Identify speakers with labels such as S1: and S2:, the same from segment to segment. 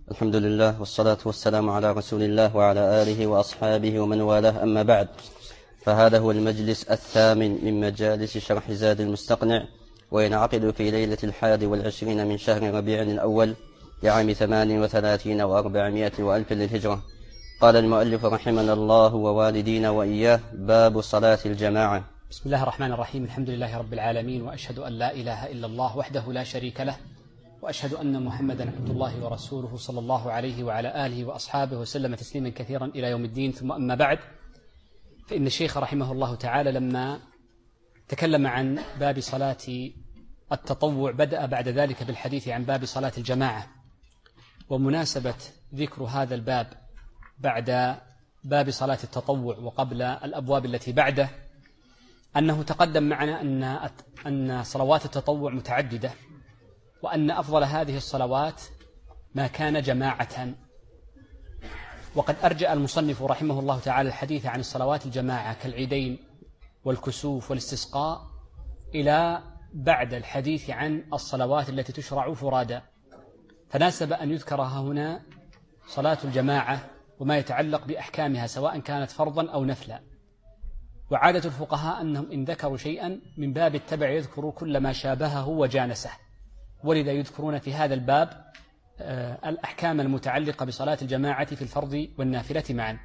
S1: الحمد لله والصلاة والسلام على رسول الله وعلى آله وأصحابه ومن والاه، أما بعد، فهذا هو المجلس الثامن من مجالس شرح زاد المستقنع، وينعقد في ليلة 21 من شهر ربيع الأول لعام 38 و400 وألف للهجرة. قال المؤلف رحمنا الله ووالدينا وإياه: باب صلاة الجماعة.
S2: بسم الله الرحمن الرحيم. الحمد لله رب العالمين، وأشهد أن لا إله إلا الله وحده لا شريك له، وأشهد أن محمدا عبد الله ورسوله صلى الله عليه وعلى آله وأصحابه وسلم تسليما كثيرا إلى يوم الدين. ثم أما بعد، فإن الشيخ رحمه الله تعالى لما تكلم عن باب صلاة التطوع بدأ بعد ذلك بالحديث عن باب صلاة الجماعة. ومناسبة ذكر هذا الباب بعد باب صلاة التطوع وقبل الأبواب التي بعده أنه تقدم معنا أن صلوات التطوع متعددة، وأن أفضل هذه الصلوات ما كان جماعة. وقد أرجأ المصنف رحمه الله تعالى الحديث عن الصلوات الجماعة كالعيدين والكسوف والاستسقاء إلى بعد الحديث عن الصلوات التي تشرع فرادا، فناسب أن يذكر هنا صلاة الجماعة وما يتعلق بأحكامها سواء كانت فرضا أو نفلا. وعادة الفقهاء أنهم إن ذكروا شيئا من باب التبع يذكروا كل ما شابهه وجانسه، ولذا يذكرون في هذا الباب الأحكام المتعلقة بصلاة الجماعة في الفرض والنافلة معا.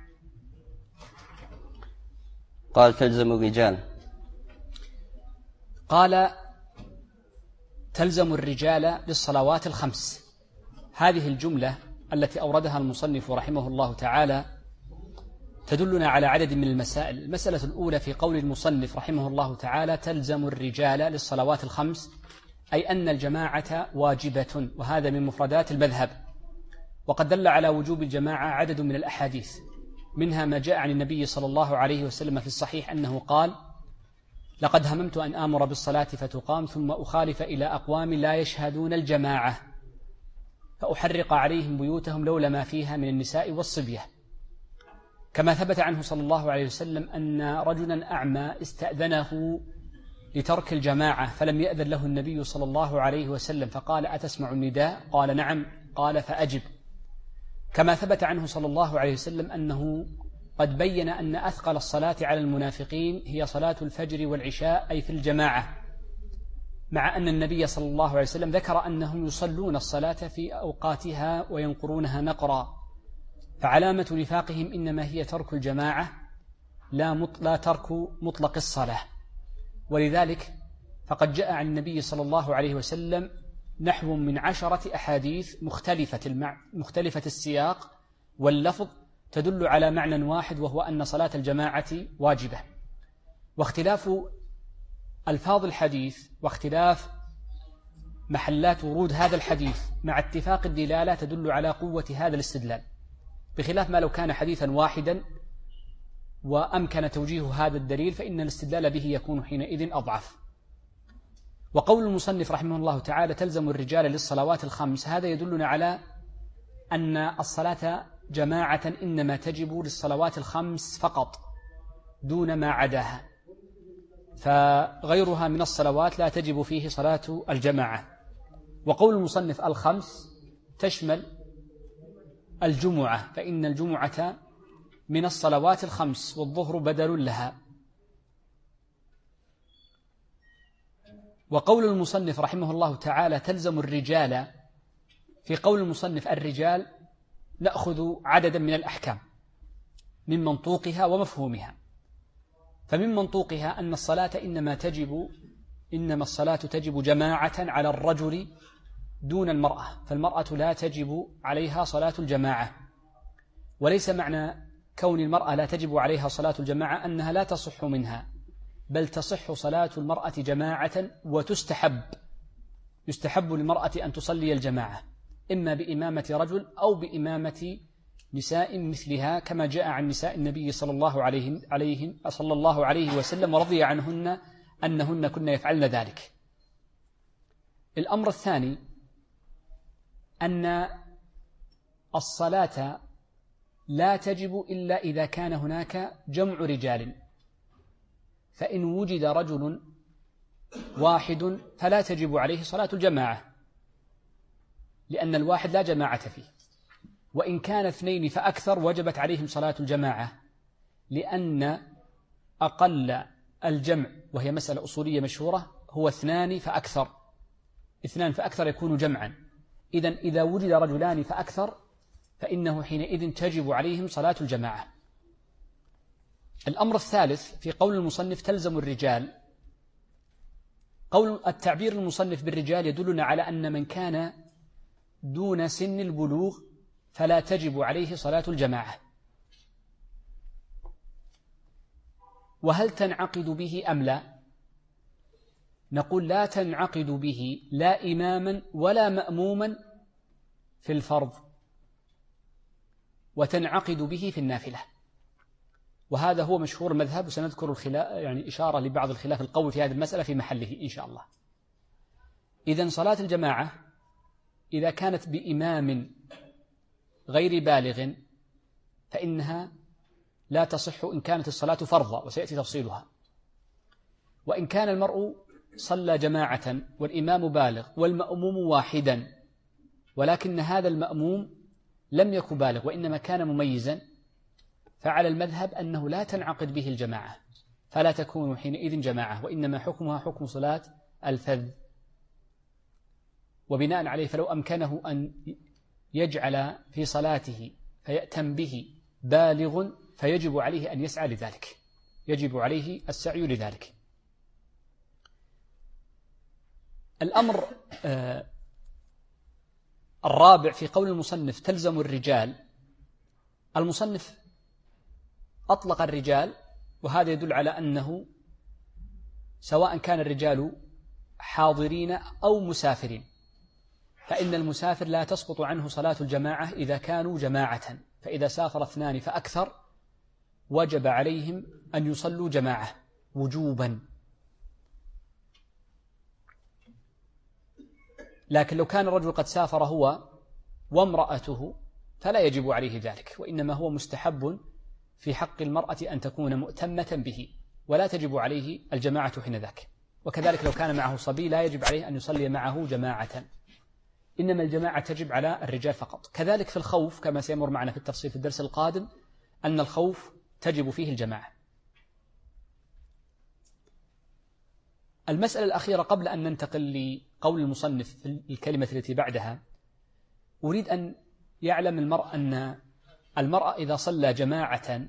S1: قال: تلزم الرجال.
S2: قال: تلزم الرجال للصلوات الخمس. هذه الجملة التي أوردها المصنف رحمه الله تعالى تدلنا على عدد من المسائل. المسألة الأولى في قول المصنف رحمه الله تعالى: تلزم الرجال للصلوات الخمس، أي أن الجماعة واجبة، وهذا من مفردات المذهب. وقد دل على وجوب الجماعة عدد من الأحاديث، منها ما جاء عن النبي صلى الله عليه وسلم في الصحيح أنه قال: لقد هممت أن آمر بالصلاة فتقام ثم أخالف إلى أقوام لا يشهدون الجماعة فأحرق عليهم بيوتهم لولا ما فيها من النساء والصبية. كما ثبت عنه صلى الله عليه وسلم أن رجلا أعمى استأذنه لترك الجماعة فلم يأذن له النبي صلى الله عليه وسلم، فقال: أتسمع النداء؟ قال: نعم. قال: فأجب. كما ثبت عنه صلى الله عليه وسلم أنه قد بين أن أثقل الصلاة على المنافقين هي صلاة الفجر والعشاء، أي في الجماعة، مع أن النبي صلى الله عليه وسلم ذكر أنهم يصلون الصلاة في أوقاتها وينقرونها نقرا، فعلامة نفاقهم إنما هي ترك الجماعة لا ترك مطلق الصلاة. ولذلك فقد جاء عن النبي صلى الله عليه وسلم نحو من 10 أحاديث مختلفة السياق واللفظ تدل على معنى واحد، وهو أن صلاة الجماعة واجبة. واختلاف ألفاظ الحديث واختلاف محلات ورود هذا الحديث مع اتفاق الدلالة تدل على قوة هذا الاستدلال، بخلاف ما لو كان حديثا واحدا وأمكن توجيه هذا الدليل فإن الاستدلال به يكون حينئذ أضعف. وقول المصنف رحمه الله تعالى: تلزم الرجال للصلوات الخمس، هذا يدلنا على أن الصلاة جماعة إنما تجب للصلوات الخمس فقط دون ما عداها، فغيرها من الصلوات لا تجب فيه صلاة الجماعة. وقول المصنف الخمس تشمل الجمعة، فإن الجمعة من الصلوات الخمس والظهر بدل لها. وقول المصنف رحمه الله تعالى: تلزم الرجال، في قول المصنف الرجال نأخذ عددا من الأحكام من منطوقها ومفهومها. فمن منطوقها أن الصلاة إنما الصلاة تجب جماعة على الرجل دون المرأة، فالمرأة لا تجب عليها صلاة الجماعة. وليس معنى كون المرأة لا تجب عليها صلاة الجماعة أنها لا تصح منها، بل تصح صلاة المرأة جماعة يستحب للمرأة أن تصلي الجماعة إما بإمامة رجل أو بإمامة نساء مثلها، كما جاء عن نساء النبي صلى الله عليه وسلم ورضي عنهن أنهن كن يفعلن ذلك. الأمر الثاني أن الصلاة لا تجب إلا إذا كان هناك جمع رجال، فإن وجد رجل واحد فلا تجب عليه صلاة الجماعة، لأن الواحد لا جماعة فيه. وإن كان 2 فأكثر وجبت عليهم صلاة الجماعة، لأن أقل الجمع، وهي مسألة أصولية مشهورة، هو 2 فأكثر. 2 فأكثر يكون جمعا. إذن إذا وجد رجلان فأكثر فإنه حينئذ تجب عليهم صلاة الجماعة. الأمر الثالث في قول المصنف تلزم الرجال، قول التعبير المصنف بالرجال يدلنا على أن من كان دون سن البلوغ فلا تجب عليه صلاة الجماعة. وهل تنعقد به أم لا؟ نقول لا تنعقد به لا إماما ولا مأموما في الفرض، وتنعقد به في النافلة، وهذا هو مشهور المذهب، وسنذكر يعني إشارة لبعض الخلاف القول في هذه المسألة في محله إن شاء الله. إذن صلاة الجماعة إذا كانت بإمام غير بالغ فإنها لا تصح إن كانت الصلاة فرضا، وسيأتي تفصيلها. وإن كان المرء صلى جماعة والإمام بالغ والمأموم واحدا، ولكن هذا المأموم لم يكن بالغ وإنما كان مميزا، فعلى المذهب أنه لا تنعقد به الجماعة، فلا تكون حينئذ جماعة، وإنما حكمها حكم صلاة الفذ. وبناء عليه فلو أمكنه أن يجعل في صلاته فيأتم به بالغ فيجب عليه أن يسعى لذلك، يجب عليه السعي لذلك. الأمر الرابع في قول المصنف تلزم الرجال، المصنف أطلق الرجال، وهذا يدل على أنه سواء كان الرجال حاضرين أو مسافرين، فإن المسافر لا تسقط عنه صلاة الجماعة إذا كانوا جماعة، فإذا سافر 2 فأكثر وجب عليهم أن يصلوا جماعة وجوبا. لكن لو كان الرجل قد سافر هو وامرأته فلا يجب عليه ذلك، وإنما هو مستحب في حق المرأة أن تكون مؤتمة به، ولا تجب عليه الجماعة حينذاك. وكذلك لو كان معه صبي لا يجب عليه أن يصلي معه جماعة، إنما الجماعة تجب على الرجال فقط. كذلك في الخوف كما سيمر معنا في التفصيل في الدرس القادم، أن الخوف تجب فيه الجماعة. المسألة الأخيرة قبل أن ننتقل لقول المصنف في الكلمة التي بعدها، أريد أن يعلم المرء أن المرأة إذا صلى جماعة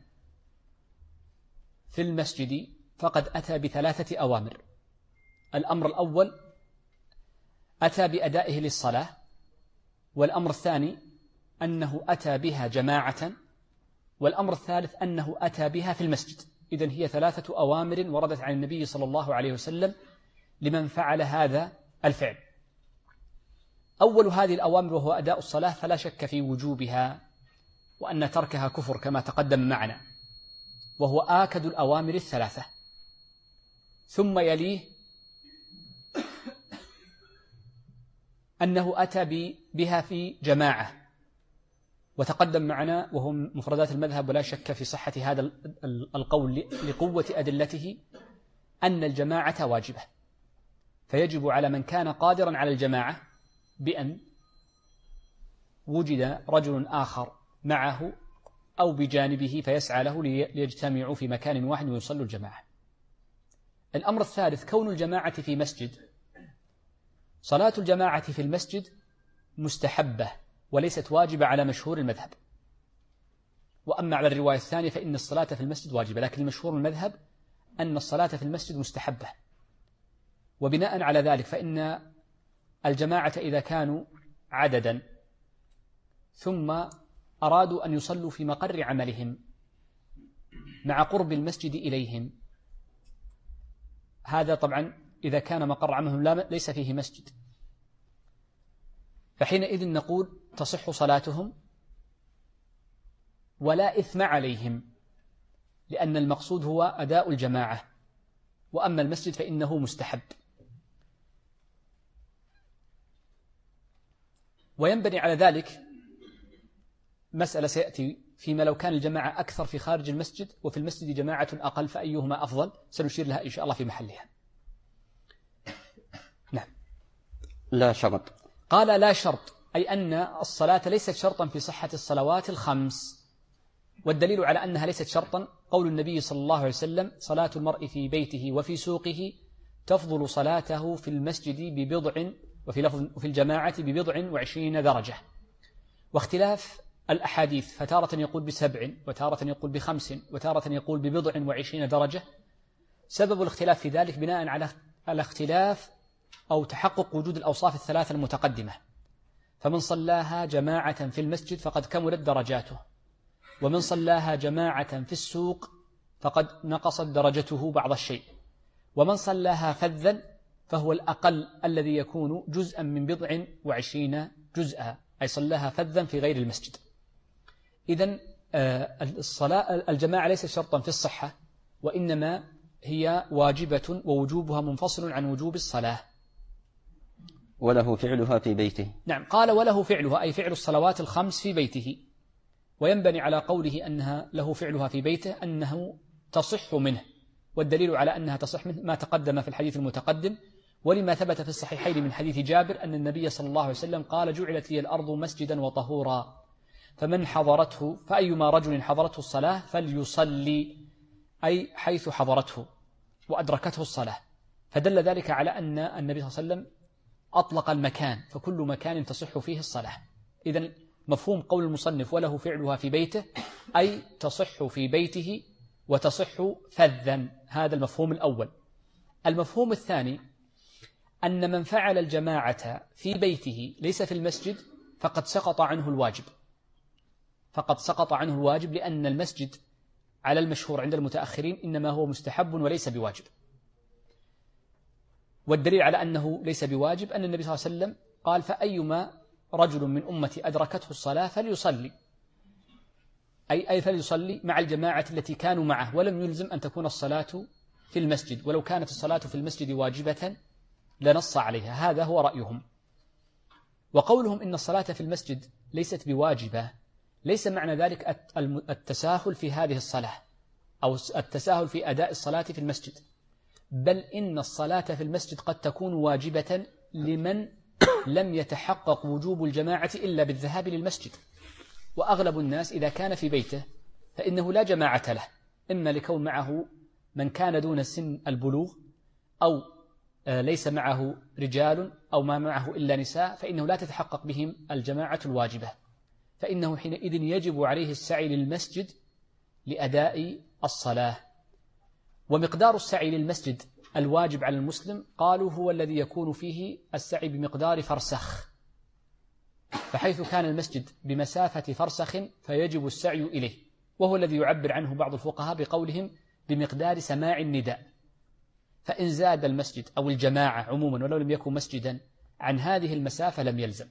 S2: في المسجد فقد أتى ب3 أوامر. الأمر الأول أتى بأدائه للصلاة، والأمر الثاني أنه أتى بها جماعة، والأمر الثالث أنه أتى بها في المسجد. إذن هي 3 أوامر وردت عن النبي صلى الله عليه وسلم لمن فعل هذا الفعل. أول هذه الأوامر وهو أداء الصلاة فلا شك في وجوبها، وأن تركها كفر كما تقدم معنا، وهو آكد الأوامر 3. ثم يليه أنه أتى بها في جماعة، وتقدم معنا وهو مفردات المذهب، ولا شك في صحة هذا القول لقوة أدلته أن الجماعة واجبة، فيجب على من كان قادرا على الجماعة بأن وجد رجل آخر معه أو بجانبه فيسعى له ليجتمعوا في مكان واحد ويصلوا الجماعة. الأمر الثالث كون الجماعة في مسجد. صلاة الجماعة في المسجد مستحبة وليست واجبة على مشهور المذهب، وأما على الرواية الثانية فإن الصلاة في المسجد واجبة، لكن المشهور المذهب أن الصلاة في المسجد مستحبة. وبناء على ذلك فإن الجماعة إذا كانوا عددا ثم أرادوا أن يصلوا في مقر عملهم مع قرب المسجد إليهم، هذا طبعا إذا كان مقر عملهم ليس فيه مسجد، فحينئذ نقول تصح صلاتهم ولا إثم عليهم، لأن المقصود هو أداء الجماعة، وأما المسجد فإنه مستحب. وينبني على ذلك مسألة سيأتي فيما لو كان الجماعة أكثر في خارج المسجد وفي المسجد جماعة أقل فأيهما أفضل، سنشير لها إن شاء الله في محلها. نعم.
S1: لا شرط.
S2: قال لا شرط. أي أن الصلاة ليست شرطا في صحة الصلوات الخمس. والدليل على أنها ليست شرطا قول النبي صلى الله عليه وسلم: صلاة المرء في بيته وفي سوقه تفضل صلاته في المسجد ببضع، وفي الجماعة ب27 درجة. واختلاف الأحاديث، فتارة يقول ب7 وتارة يقول ب5 وتارة يقول ب20 درجة. سبب الاختلاف في ذلك بناء على الاختلاف أو تحقق وجود الأوصاف الثلاثة المتقدمة. فمن صلاها جماعة في المسجد فقد كملت درجاته، ومن صلاها جماعة في السوق فقد نقصت درجته بعض الشيء، ومن صلاها فذا فهو الأقل الذي يكون جزءا من 27 جزءا، أي صلاها فذا في غير المسجد. إذن الصلاة الجماعة ليست شرطا في الصحة، وإنما هي واجبة، ووجوبها منفصل عن وجوب الصلاة.
S1: وله فعلها في بيته.
S2: نعم، قال وله فعلها، أي فعل الصلوات الخمس في بيته. وينبني على قوله أنها له فعلها في بيته أنه تصح منه، والدليل على أنها تصح منه ما تقدم في الحديث المتقدم، ولما ثبت في الصحيحين من حديث جابر أن النبي صلى الله عليه وسلم قال: جعلت لي الأرض مسجدا وطهورا، فأيما رجل حضرته الصلاة فليصلي، أي حيث حضرته وأدركته الصلاة. فدل ذلك على أن النبي صلى الله عليه وسلم أطلق المكان، فكل مكان تصح فيه الصلاة. إذن مفهوم قول المصنف وله فعلها في بيته، أي تصح في بيته وتصح فذا. هذا المفهوم الأول. المفهوم الثاني أن من فعل الجماعة في بيته ليس في المسجد فقد سقط عنه الواجب، لأن المسجد على المشهور عند المتأخرين إنما هو مستحب وليس بواجب. والدليل على أنه ليس بواجب أن النبي صلى الله عليه وسلم قال: فأيما رجل من أمتي أدركته الصلاة فليصلي، أي فليصلي مع الجماعة التي كانوا معه، ولم يلزم أن تكون الصلاة في المسجد. ولو كانت الصلاة في المسجد واجبة لنص عليها. هذا هو رأيهم. وقولهم إن الصلاة في المسجد ليست بواجبة ليس معنى ذلك التساهل في هذه الصلاة أو التساهل في أداء الصلاة في المسجد، بل إن الصلاة في المسجد قد تكون واجبة لمن لم يتحقق وجوب الجماعة إلا بالذهاب للمسجد. وأغلب الناس إذا كان في بيته فإنه لا جماعة له، إما لكون معه من كان دون سن البلوغ، أو ليس معه رجال، أو ما معه إلا نساء، فإنه لا تتحقق بهم الجماعة الواجبة، فإنه حينئذ يجب عليه السعي للمسجد لأداء الصلاة. ومقدار السعي للمسجد الواجب على المسلم قالوا هو الذي يكون فيه السعي بمقدار فرسخ، فحيث كان المسجد بمسافة فرسخ فيجب السعي إليه، وهو الذي يعبر عنه بعض الفقهاء بقولهم بمقدار سماع النداء. فإن زاد المسجد أو الجماعة عموما ولو لم يكن مسجدا عن هذه المسافة لم يلزم.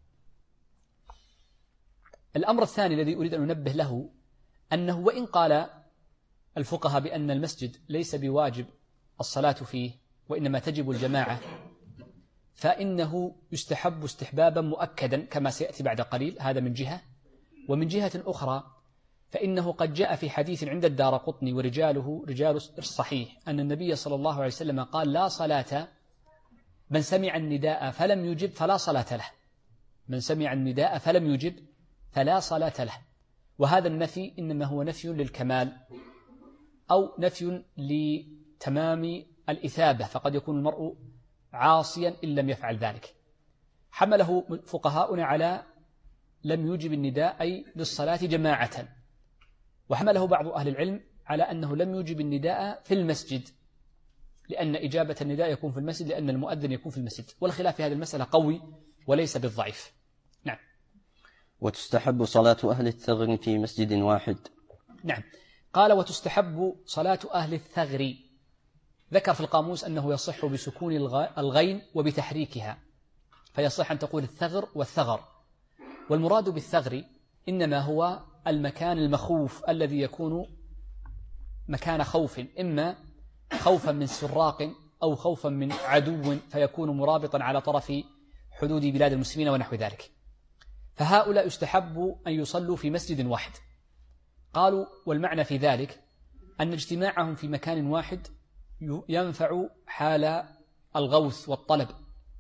S2: الأمر الثاني الذي أريد أن أنبه له أنه وإن قال الفقهاء بأن المسجد ليس بواجب الصلاة فيه وإنما تجب الجماعة، فإنه يستحب استحبابا مؤكدا كما سيأتي بعد قليل. هذا من جهة. ومن جهة أخرى فإنه قد جاء في حديث عند الدارقطني ورجاله رجال الصحيح أن النبي صلى الله عليه وسلم قال: لا صلاة من سمع النداء فلم يجب فلا صلاة له. من سمع النداء فلم يجب فلا صلاة له. وهذا النفي إنما هو نفي للكمال أو نفي لتمام الإثابة، فقد يكون المرء عاصيا إن لم يفعل ذلك. حمله فقهاؤنا على لم يجب النداء أي للصلاة جماعة، وحمله بعض أهل العلم على أنه لم يجب النداء في المسجد، لأن إجابة النداء يكون في المسجد لأن المؤذن يكون في المسجد. والخلاف في هذه المسألة قوي وليس بالضعيف. نعم.
S1: وتستحب صلاة أهل الثغر في مسجد واحد.
S2: نعم. قال: وتستحب صلاة أهل الثغر. ذكر في القاموس أنه يصح بسكون الغين وبتحريكها، فيصح أن تقول الثغر والثغر. والمراد بالثغر إنما هو المكان المخوف الذي يكون مكان خوف، إما خوفا من سراق أو خوفا من عدو فيكون مرابطا على طرف حدود بلاد المسلمين ونحو ذلك. فهؤلاء يستحب أن يصلوا في مسجد واحد. قالوا: والمعنى في ذلك أن اجتماعهم في مكان واحد ينفع حال الغوث والطلب،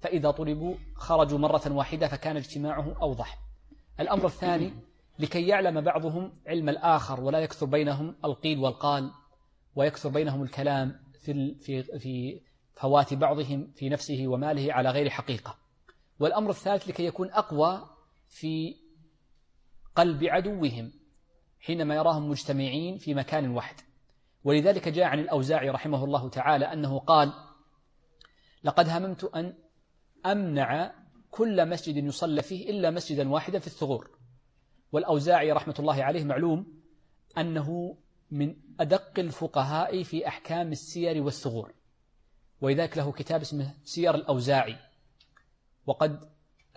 S2: فإذا طلبوا خرجوا مرة واحدة فكان اجتماعه أوضح. الأمر الثاني لكي يعلم بعضهم علم الآخر ولا يكثر بينهم القيل والقال ويكثر بينهم الكلام في فوات بعضهم في نفسه وماله على غير حقيقة. والأمر الثالث لكي يكون أقوى في قلب عدوهم حينما يراهم مجتمعين في مكان واحد. ولذلك جاء عن الأوزاعي رحمه الله تعالى أنه قال: لقد هممت أن أمنع كل مسجد يصلى فيه إلا مسجدا واحدا في الثغور. والأوزاعي رحمة الله عليه معلوم أنه من أدق الفقهاء في أحكام السير والثغور، ولذلك له كتاب اسمه سير الأوزاعي، وقد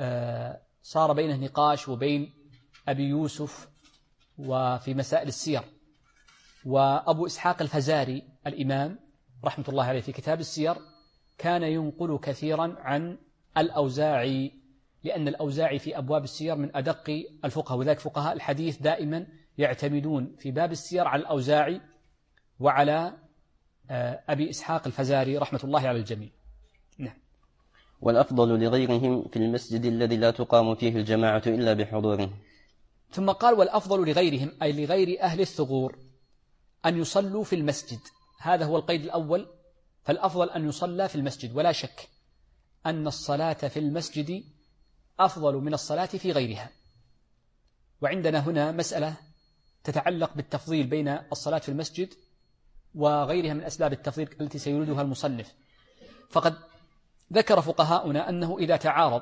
S2: صار بينه نقاش وبين أبي يوسف وفي مسائل السير. وأبو إسحاق الفزاري الإمام رحمة الله عليه في كتاب السير كان ينقل كثيرا عن الأوزاعي، لأن الأوزاعي في أبواب السير من أدق الفقهاء، وذلك فقهاء الحديث دائما يعتمدون في باب السير على الأوزاعي وعلى أبي إسحاق الفزاري رحمة الله على الجميع. نعم.
S1: والأفضل لغيرهم في المسجد الذي لا تقام فيه الجماعة إلا بحضوره.
S2: ثم قال: والأفضل لغيرهم أي لغير أهل الثغور أن يصلوا في المسجد. هذا هو القيد الأول، فالأفضل أن يصلى في المسجد، ولا شك أن الصلاة في المسجد أفضل من الصلاة في غيرها. وعندنا هنا مسألة تتعلق بالتفضيل بين الصلاة في المسجد وغيرها من أسباب التفضيل التي سيوردها المصنف. فقد ذكر فقهاؤنا أنه إذا تعارض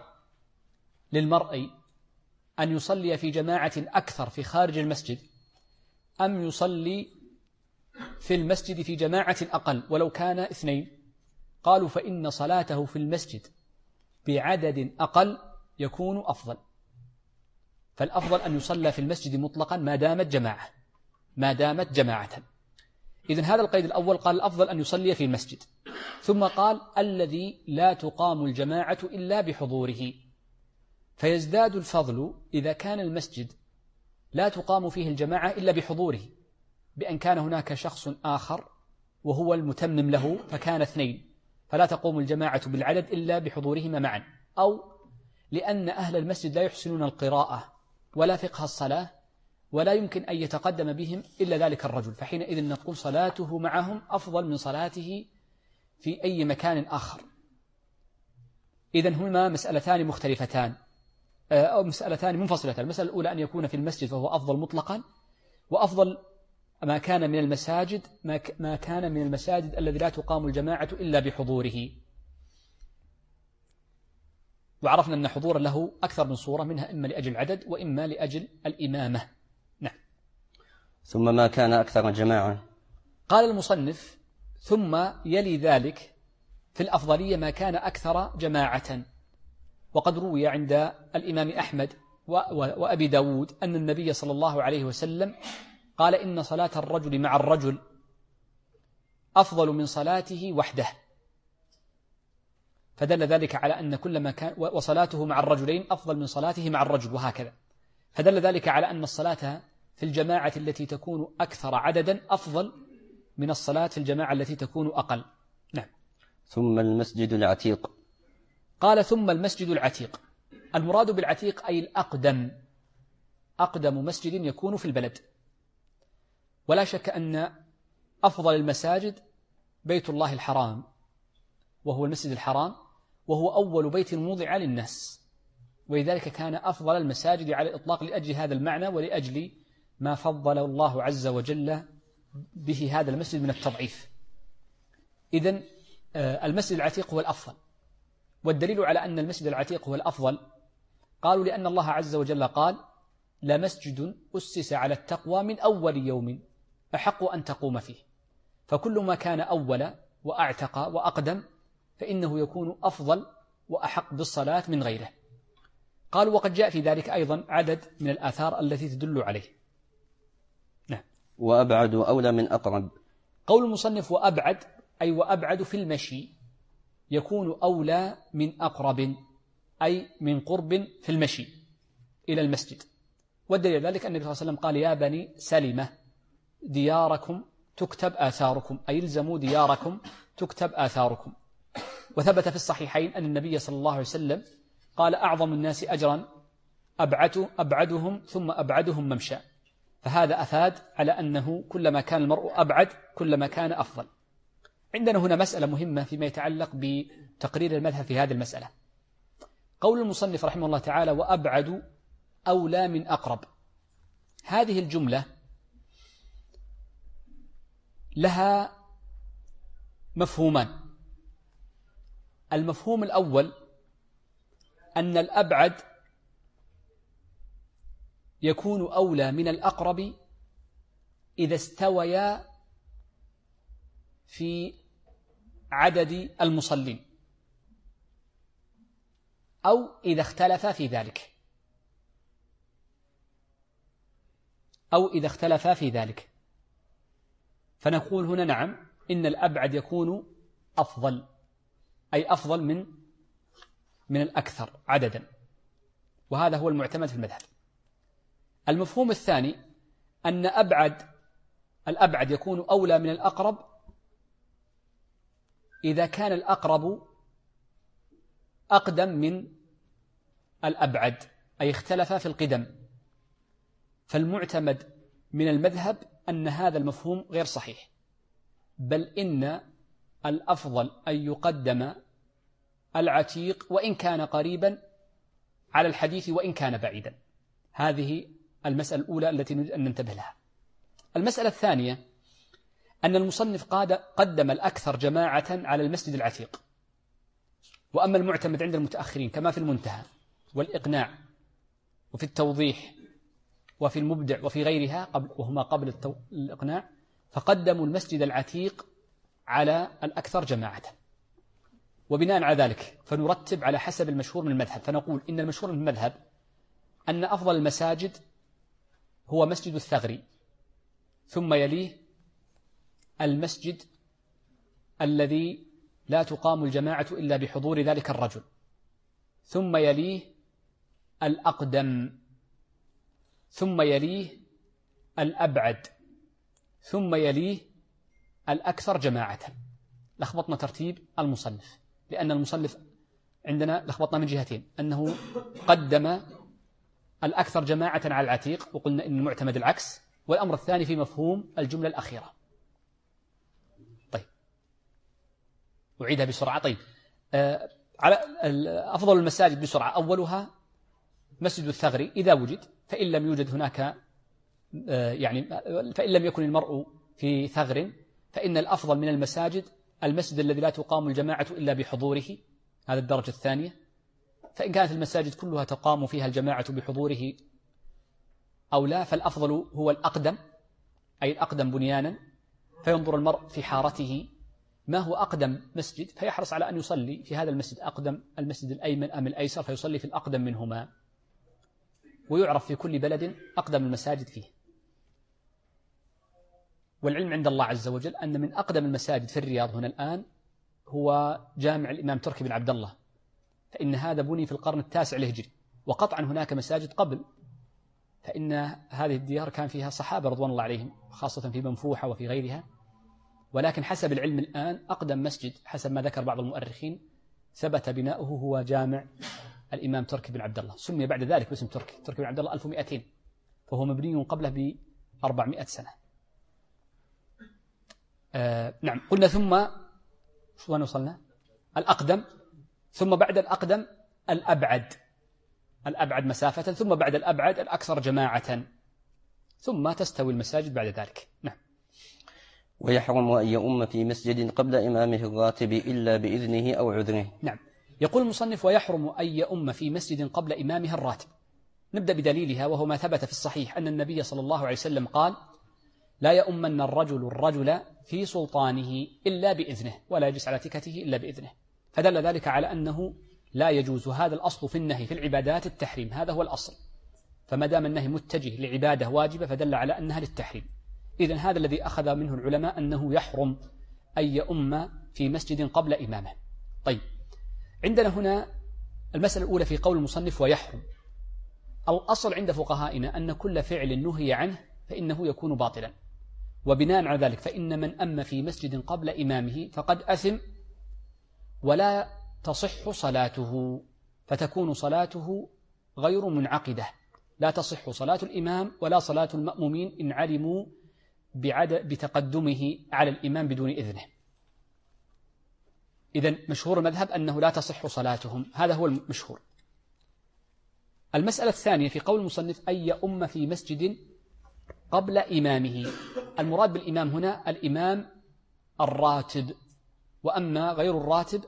S2: للمرء أن يصلي في جماعة أكثر في خارج المسجد أم يصلي في المسجد في جماعة أقل ولو كان 2، قالوا فإن صلاته في المسجد بعدد أقل يكون أفضل. فالأفضل أن يصلى في المسجد مطلقا ما دامت جماعة. إذن هذا القيد الأول، قال الأفضل أن يصلي في المسجد. ثم قال: الذي لا تقام الجماعة إلا بحضوره. فيزداد الفضل إذا كان المسجد لا تقام فيه الجماعة إلا بحضوره، بأن كان هناك شخص آخر وهو المتمم له فكان 2، فلا تقوم الجماعة بالعدد إلا بحضورهما معا، أو لأن أهل المسجد لا يحسنون القراءة ولا فقه الصلاة ولا يمكن أن يتقدم بهم إلا ذلك الرجل، فحينئذ نقول صلاته معهم أفضل من صلاته في أي مكان آخر. إذن هما مسألتان مختلفتان أو مسألتان منفصلتان. المسألة الأولى أن يكون في المسجد فهو أفضل مطلقا، وأفضل ما كان من المساجد الذي لا تقام الجماعة إلا بحضوره. وعرفنا أن حضور له أكثر من صورة، منها إما لأجل العدد وإما لأجل الإمامة. نعم.
S1: ثم ما كان أكثر جماعة.
S2: قال المصنف: ثم يلي ذلك في الأفضلية ما كان أكثر جماعة. وقد روي عند الإمام أحمد وأبي داود أن النبي صلى الله عليه وسلم قال: إن صلاة الرجل مع الرجل أفضل من صلاته وحده. فدل ذلك على أن كل ما كان وصلاته مع الرجلين أفضل من صلاته مع الرجل، وهكذا. فدل ذلك على أن الصلاة في الجماعة التي تكون أكثر عددا أفضل من الصلاة في الجماعة التي تكون أقل. نعم.
S1: ثم المسجد العتيق.
S2: قال: ثم المسجد العتيق. المراد بالعتيق أي الأقدم، أقدم مسجد يكون في البلد. ولا شك أن أفضل المساجد بيت الله الحرام، وهو المسجد الحرام، وهو أول بيت وضع للناس، ولذلك كان أفضل المساجد على الإطلاق لأجل هذا المعنى ولأجل ما فضل الله عز وجل به هذا المسجد من التضعيف. إذن المسجد العتيق هو الأفضل. والدليل على أن المسجد العتيق هو الأفضل قالوا: لأن الله عز وجل قال: لمسجد أسس على التقوى من أول يوم أحق أن تقوم فيه. فكل ما كان أول وأعتق وأقدم فإنه يكون أفضل وأحق بالصلاة من غيره. قالوا: وقد جاء في ذلك أيضا عدد من الآثار التي تدل عليه. نعم.
S1: وأبعد أولى من أقرب.
S2: قول المصنف وأبعد أي وأبعد في المشي، يكون أولى من أقرب أي من قرب في المشي إلى المسجد. والدليل ذلك أن النبي صلى الله عليه وسلم قال: يا بني سلمة دياركم تكتب آثاركم، أي الزموا دياركم تكتب آثاركم. وثبت في الصحيحين أن النبي صلى الله عليه وسلم قال أعظم الناس أجرا أبعدهم ثم أبعدهم ممشى، فهذا أفاد على أنه كلما كان المرء أبعد كلما كان أفضل. عندنا هنا مسألة مهمة فيما يتعلق بتقرير المذهب في هذه المسألة. قول المصنف رحمه الله تعالى وأبعد أولى من أقرب، هذه الجملة لها مفهومان. المفهوم الأول أن الأبعد يكون أولى من الأقرب إذا استويا في عدد المصلين أو إذا اختلفا في ذلك فنقول هنا نعم إن الأبعد يكون أفضل، أي أفضل من الأكثر عددا، وهذا هو المعتمد في المذهب. المفهوم الثاني أن الأبعد يكون أولى من الأقرب إذا كان الأقرب أقدم من الأبعد، أي اختلفا في القدم. فالمعتمد من المذهب أن هذا المفهوم غير صحيح، بل إن الأفضل أن يقدم العتيق وإن كان قريبا على الحديث وإن كان بعيدا. هذه المسألة الأولى التي نريد أن ننتبه لها. المسألة الثانية أن المصنف قدم الأكثر جماعة على المسجد العتيق، وأما المعتمد عند المتأخرين كما في المنتهى والإقناع وفي التوضيح وفي المبدع وفي غيرها وهما قبل الإقناع، فقدموا المسجد العتيق على الأكثر جماعة. وبناء على ذلك فنرتب على حسب المشهور من المذهب، فنقول إن المشهور من المذهب أن أفضل المساجد هو مسجد الثغر، ثم يليه المسجد الذي لا تقام الجماعة إلا بحضور ذلك الرجل، ثم يليه الأقدم، ثم يليه الأبعد، ثم يليه الأكثر جماعة. لخبطنا ترتيب المصنف، لأن المصنف عندنا لخبطنا من جهتين، أنه قدم الأكثر جماعة على العتيق وقلنا إن المعتمد العكس، والأمر الثاني في مفهوم الجملة الأخيرة. طيب أعيدها بسرعة. طيب على أفضل المساجد بسرعة أولها مسجد الثغر إذا وجد، فإن لم يوجد هناك فإن لم يكن المرء في ثغر فإن الأفضل من المساجد المسجد الذي لا تقام الجماعة إلا بحضوره، هذا الدرجة الثانية. فإن كانت المساجد كلها تقام فيها الجماعة بحضوره أو لا، فالأفضل هو الأقدم، أي الأقدم بنيانا، فينظر المرء في حارته ما هو أقدم مسجد فيحرص على أن يصلي في هذا المسجد، أقدم المسجد الأيمن أم الأيسر، فيصلي في الأقدم منهما، ويعرف في كل بلد أقدم المساجد فيه. والعلم عند الله عز وجل أن من أقدم المساجد في الرياض هنا الآن هو جامع الإمام تركي بن عبد الله، فإن هذا بني في القرن التاسع الهجري، وقطعا هناك مساجد قبل، فإن هذه الديار كان فيها صحابة رضوان الله عليهم، خاصة في منفوحة وفي غيرها. ولكن حسب العلم الآن أقدم مسجد حسب ما ذكر بعض المؤرخين ثبت بناؤه هو جامع الإمام تركي بن عبد الله، سمي بعد ذلك باسم تركي بن عبد الله 1200، فهو مبني قبله ب400 سنة. نعم، قلنا ثم شو وصلنا؟ الأقدم، ثم بعد الأقدم الأبعد مسافة، ثم بعد الأبعد الأكثر جماعة، ثم تستوي المساجد بعد ذلك. نعم.
S1: ويحرم أن يؤم في مسجد قبل إمامه الراتب إلا بإذنه أو عذره.
S2: نعم، يقول المصنف ويحرم أن يؤم في مسجد قبل إمامه الراتب. نبدأ بدليلها، وهو ما ثبت في الصحيح أن النبي صلى الله عليه وسلم قال لا يؤمن الرجل في سلطانه إلا بإذنه، ولا يجلس على تكته إلا بإذنه، فدل ذلك على أنه لا يجوز. هذا الأصل في النهي في العبادات التحريم، هذا هو الأصل، فما دام النهي متجه لعبادة واجبة فدل على أنها للتحريم. إذن هذا الذي أخذ منه العلماء أنه يحرم أن يؤم في مسجد قبل إمامه. طيب، عندنا هنا المسألة الأولى في قول المصنف ويحرم. الأصل عند فقهائنا أن كل فعل نهي عنه فإنه يكون باطلا، وبناء على ذلك فإن من أم في مسجد قبل إمامه فقد أثم ولا تصح صلاته، فتكون صلاته غير منعقدة، لا تصح صلاة الإمام ولا صلاة المأمومين إن علموا بتقدمه على الإمام بدون إذنه. إذن مشهور المذهب أنه لا تصح صلاتهم، هذا هو المشهور. المسألة الثانية في قول المصنف أن يؤم في مسجد قبل إمامه، المراد بالإمام هنا الإمام الراتب، وأما غير الراتب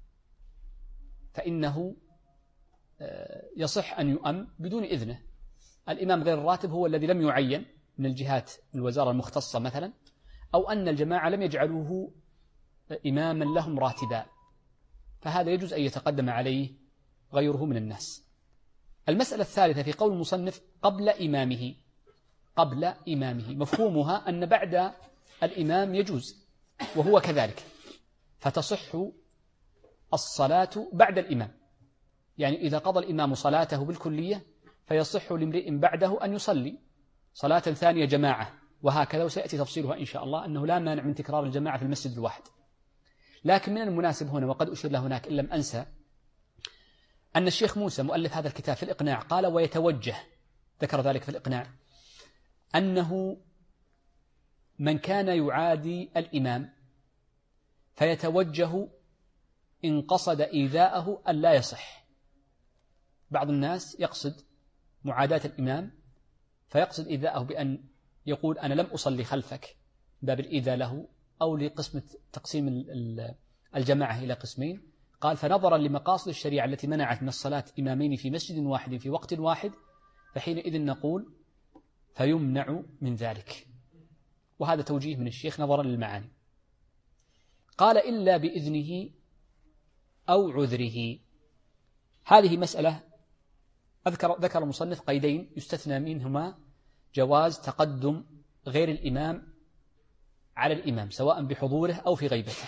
S2: فإنه يصح أن يؤم بدون إذنه. الإمام غير الراتب هو الذي لم يعين من الجهات الوزارة المختصة مثلا، أو أن الجماعة لم يجعلوه إماما لهم راتبا، فهذا يجوز أن يتقدم عليه غيره من الناس. المسألة الثالثة في قول المصنف قبل إمامه، قبل إمامه مفهومها أن بعد الإمام يجوز، وهو كذلك، فتصح الصلاة بعد الإمام. يعني إذا قضى الإمام صلاته بالكلية فيصح لامرئ بعده أن يصلي صلاة ثانية جماعة، وهكذا، وسيأتي تفصيلها إن شاء الله أنه لا مانع من تكرار الجماعة في المسجد الواحد. لكن من المناسب هنا، وقد أشير له هناك إن لم أنسى، أن الشيخ موسى مؤلف هذا الكتاب في الإقناع قال ويتوجه، ذكر ذلك في الإقناع، أنه من كان يعادي الإمام فيتوجه إن قصد إيذاءه أن لا يصح. بعض الناس يقصد معاداة الإمام فيقصد إيذاءه بأن يقول أنا لم أصلي خلفك باب الإيذاء له، أو لقسمة تقسيم الجماعة إلى قسمين. قال فنظرا لمقاصد الشريعة التي منعت من الصلاة إمامين في مسجد واحد في وقت واحد، فحينئذ نقول فيمنع من ذلك. وهذا توجيه من الشيخ نظرا للمعاني. قال إلا بإذنه أو عذره، هذه مسألة ذكر المصنف قيدين يستثنى منهما جواز تقدم غير الإمام على الإمام سواء بحضوره أو في غيبته.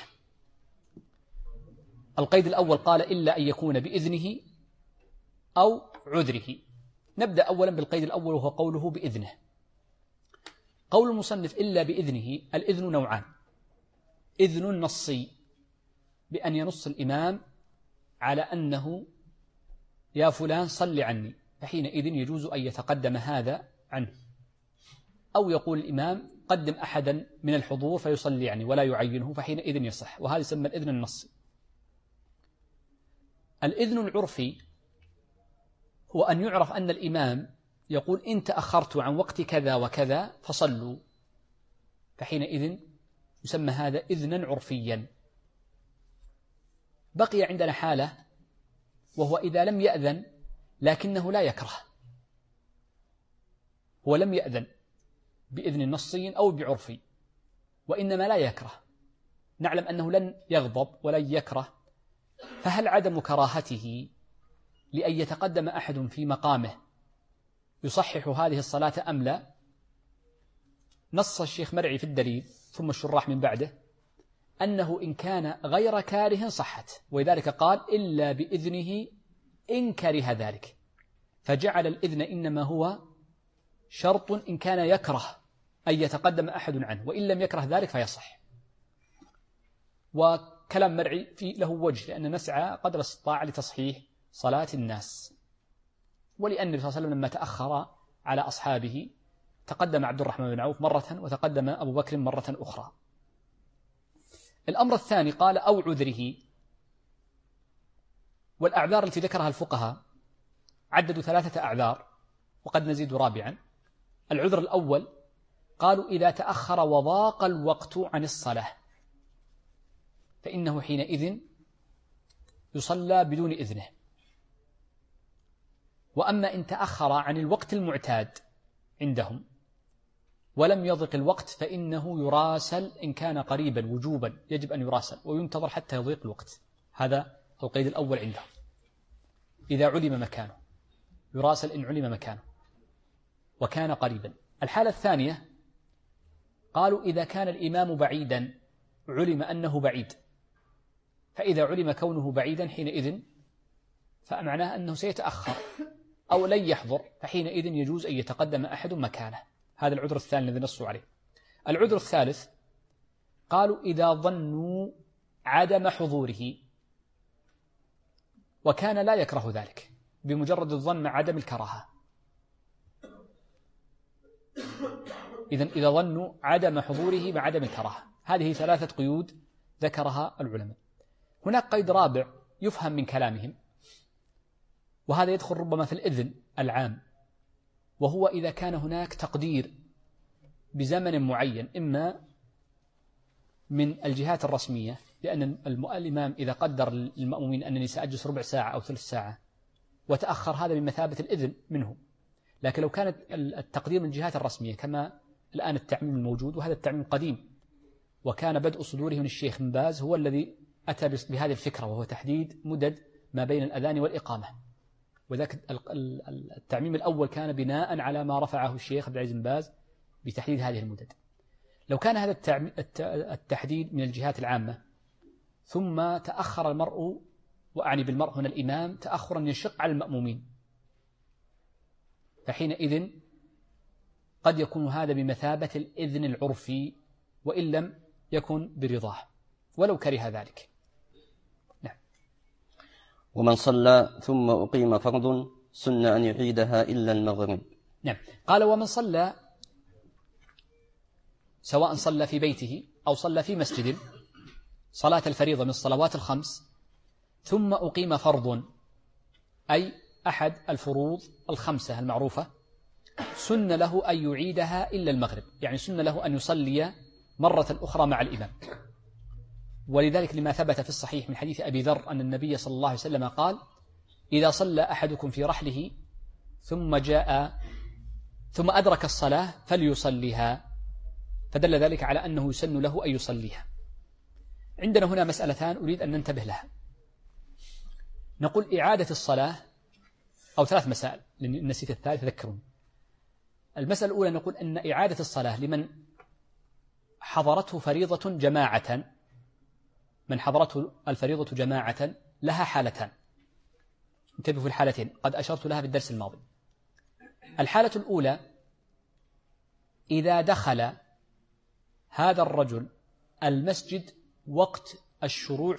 S2: القيد الأول قال إلا أن يكون بإذنه أو عذره. نبدأ أولا بالقيد الأول وهو قوله بإذنه. قول المصنف إلا بإذنه، الإذن نوعان: إذن نصي بأن ينص الإمام على أنه يا فلان صل عني، فحينئذ يجوز أن يتقدم هذا عنه، أو يقول الإمام قدم أحدا من الحضور فيصلي عني ولا يعينه، فحينئذ يصح، وهذا يسمى الإذن النصي. الإذن العرفي هو أن يعرف أن الإمام يقول إن تأخرت عن وقت كذا وكذا فصلوا، فحينئذ يسمى هذا إذنا عرفيا. بقي عندنا حالة وهو إذا لم يأذن لكنه لا يكره، هو لم يأذن بإذن نصي أو بعرفي وإنما لا يكره، نعلم أنه لن يغضب ولن يكره، فهل عدم كراهته لأن يتقدم أحد في مقامه يصحح هذه الصلاة أم لا؟ نص الشيخ مرعي في الدليل ثم الشراح من بعده أنه إن كان غير كاره صحت، ولذلك قال إلا بإذنه إن كره ذلك، فجعل الإذن إنما هو شرط إن كان يكره أن يتقدم أحد عنه، وإن لم يكره ذلك فيصح. وكلام مرعي له وجه، لأن نسعى قدر الاستطاعة لتصحيح صلاة الناس، ولأن النبي صلى الله عليه وسلم لما تأخر على أصحابه تقدم عبد الرحمن بن عوف مرة وتقدم أبو بكر مرة أخرى. الأمر الثاني قال أو عذره، والأعذار التي ذكرها الفقهاء عددوا 3 أعذار وقد نزيد رابعا. العذر الأول قالوا إذا تأخر وضاق الوقت عن الصلاة فإنه حينئذ يصلى بدون إذنه، وأما إن تأخر عن الوقت المعتاد عندهم ولم يضق الوقت فإنه يراسل إن كان قريبا وجوبا، يجب أن يراسل وينتظر حتى يضيق الوقت. هذا القيد الأول عندهم، إذا علم مكانه يراسل إن علم مكانه وكان قريبا. الحالة الثانية قالوا إذا كان الإمام بعيدا علم أنه بعيد، فإذا علم كونه بعيدا حينئذ فمعناه أنه سيتأخر أو لن يحضر، فحينئذ يجوز أن يتقدم أحد مكانه. هذا العذر الثاني الذي نصوا عليه. العذر الثالث قالوا إذا ظنوا عدم حضوره، وكان لا يكره ذلك بمجرد الظن مع عدم الكراهة. إذا ظنوا عدم حضوره مع عدم الكراهة. هذه 3 قيود ذكرها العلماء. هناك قيد رابع يفهم من كلامهم، وهذا يدخل ربما في الإذن العام، وهو إذا كان هناك تقدير بزمن معين، إما من الجهات الرسمية، لأن الإمام إذا قدر للمأمومين أنني سأجلس ربع ساعة أو ثلث ساعة وتأخر، هذا بمثابة الإذن منه. لكن لو كانت التقدير من الجهات الرسمية كما الآن التعميم الموجود، وهذا التعميم قديم، وكان بدء صدوره من الشيخ بن باز هو الذي أتى بهذه الفكرة، وهو تحديد مدد ما بين الأذان والإقامة. وذلك التعميم الأول كان بناء على ما رفعه الشيخ عبد العزيز بن باز بتحديد هذه المدد. لو كان هذا التحديد من الجهات العامة ثم تأخر المرء، وأعني بالمرء هنا الإمام، تأخرا يشق على المأمومين، فحينئذ قد يكون هذا بمثابة الإذن العرفي وإن لم يكن برضاه ولو كره ذلك. نعم.
S1: ومن صلى ثم أقيم فرض سن أن يعيدها إلا المغرب.
S2: نعم. قال ومن صلى، سواء صلى في بيته أو صلى في مسجد، صلاة الفريضة من الصلوات الخمس، ثم أقيم فرض أي أحد الفروض الخمسة المعروفة، سن له أن يعيدها إلا المغرب، يعني سن له أن يصلي مرة أخرى مع الإمام. ولذلك لما ثبت في الصحيح من حديث أبي ذر أن النبي صلى الله عليه وسلم قال: إذا صلى أحدكم في رحله ثم أدرك الصلاة فليصليها، فدل ذلك على أنه يسن له أن يصليها. عندنا هنا مسألتان أريد أن ننتبه لها. نقول إعادة الصلاة، أو 3 مسائل لأني نسيت الثالث، ذكرون. المسألة الأولى نقول أن إعادة الصلاة لمن حضرته فريضة جماعة، من حضرته الفريضة جماعة لها حالتان. انتبهوا في الحالتين، قد أشرت لها في الدرس الماضي. الحالة الأولى: إذا دخل هذا الرجل المسجد وقت الشروع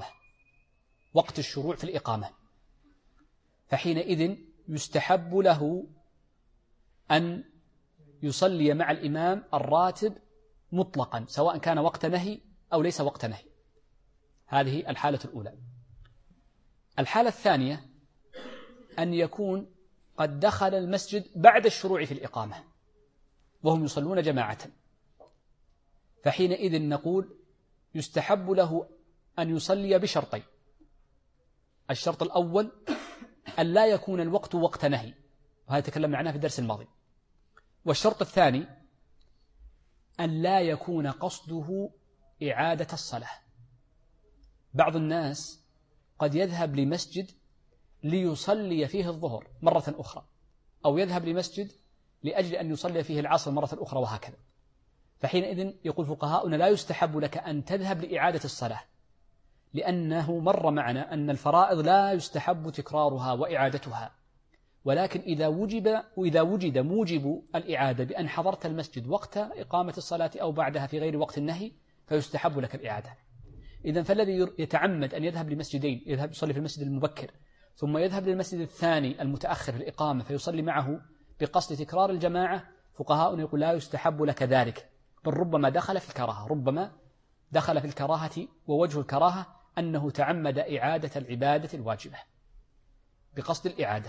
S2: في الإقامة، فحينئذ يستحب له أن يصلي مع الإمام الراتب مطلقا، سواء كان وقت نهي أو ليس وقت نهي. هذه الحالة الأولى. الحالة الثانية: أن يكون قد دخل المسجد بعد الشروع في الإقامة وهم يصلون جماعة، فحينئذ نقول يستحب له أن يصلي بشرطين. الشرط الأول: أن لا يكون الوقت وقت نهي، وهذا تكلمنا عنها في الدرس الماضي. والشرط الثاني: أن لا يكون قصده إعادة الصلاة. بعض الناس قد يذهب لمسجد ليصلي فيه الظهر مرة أخرى، أو يذهب لمسجد لأجل أن يصلي فيه العصر مرة أخرى، وهكذا. فحينئذ يقول فقهاؤنا: لا يستحب لك أن تذهب لإعادة الصلاة، لأنه مر معنا أن الفرائض لا يستحب تكرارها وإعادتها، ولكن إذا وجد موجب الإعادة بأن حضرت المسجد وقت إقامة الصلاة أو بعدها في غير وقت النهي، فيستحب لك الإعادة. إذن فالذي يتعمد أن يذهب لمسجدين، يذهب يصلي في المسجد المبكر ثم يذهب للمسجد الثاني المتأخر في الإقامة فيصلي معه بقصد تكرار الجماعة، فقهاؤنا يقول لا يستحب لك ذلك، بل ربما دخل في الكراهة، ووجه الكراهة أنه تعمد إعادة العبادة الواجبة بقصد الإعادة.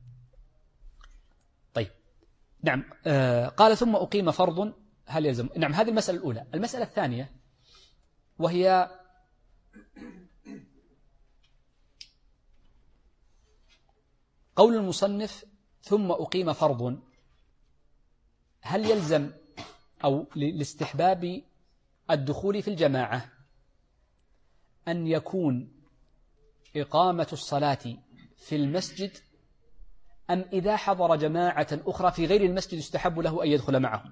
S2: طيب. نعم. قال ثم أقيم فرض هل يلزم؟ نعم، هذه المسألة الأولى. المسألة الثانية وهي قول المصنف ثم أقيم فرض، هل يلزم أو لاستحباب الدخول في الجماعة أن يكون إقامة الصلاة في المسجد، أم إذا حضر جماعة أخرى في غير المسجد يستحب له أن يدخل معهم؟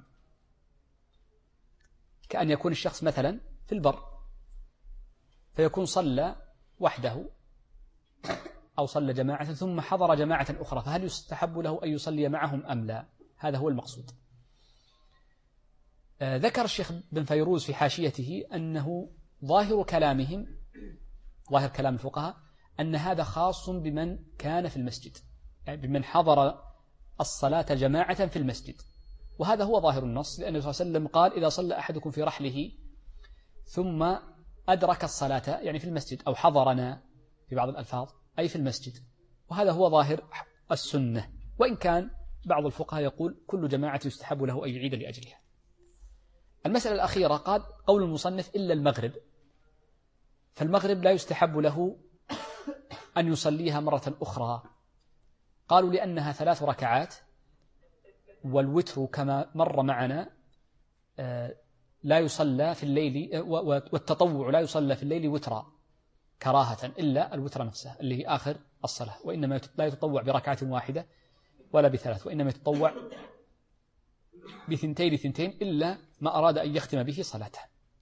S2: كأن يكون الشخص مثلا في البر فيكون صلى وحده أو صلى جماعة ثم حضر جماعة أخرى، فهل يستحب له أن يصلي معهم أم لا؟ هذا هو المقصود. ذكر الشيخ بن فيروز في حاشيته أنه ظاهر كلام الفقهاء أن هذا خاص بمن كان في المسجد، يعني بمن حضر الصلاة جماعة في المسجد، وهذا هو ظاهر النص، لأن النبي صلى الله عليه وسلم قال: إذا صلى أحدكم في رحله ثم أدرك الصلاة، يعني في المسجد، أو حضرنا في بعض الألفاظ أي في المسجد، وهذا هو ظاهر السنة، وإن كان بعض الفقهاء يقول كل جماعة يستحب له أن يعيد لأجلها. المسألة الأخيرة قال قول المصنف إلا المغرب، فالمغرب لا يستحب له أن يصليها مرة أخرى، قالوا لأنها 3 ركعات، والوتر كما مر معنا لا يصلى في الليل، والتطوع لا يصلى في الليل وترا كراهة إلا الوتر نفسه اللي هي آخر الصلاة، وإنما لا يتطوع بركعة واحدة ولا ب3، وإنما يتطوع ب2 إلا ما أراد أن يختم به صلاته.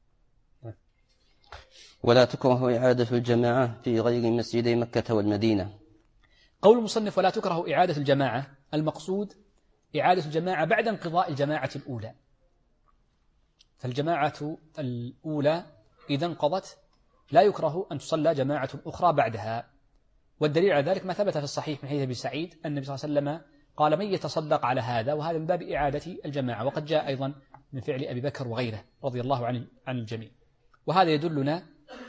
S1: ولا تكره إعادة الجماعة في غير مسجدي مكة والمدينة.
S2: قول المصنف ولا تكره إعادة الجماعة، المقصود إعادة الجماعة بعد انقضاء الجماعة الأولى، فالجماعة الأولى إذا انقضت لا يكره أن تصلى جماعة أخرى بعدها، والدليل على ذلك ما ثبت في الصحيح من حديث أبي سعيد أن النبي صلى الله عليه وسلم قال: من يتصدق على هذا، وهذا من باب إعادة الجماعة، وقد جاء أيضا من فعل أبي بكر وغيره رضي الله عن الجميع، وهذا يدلنا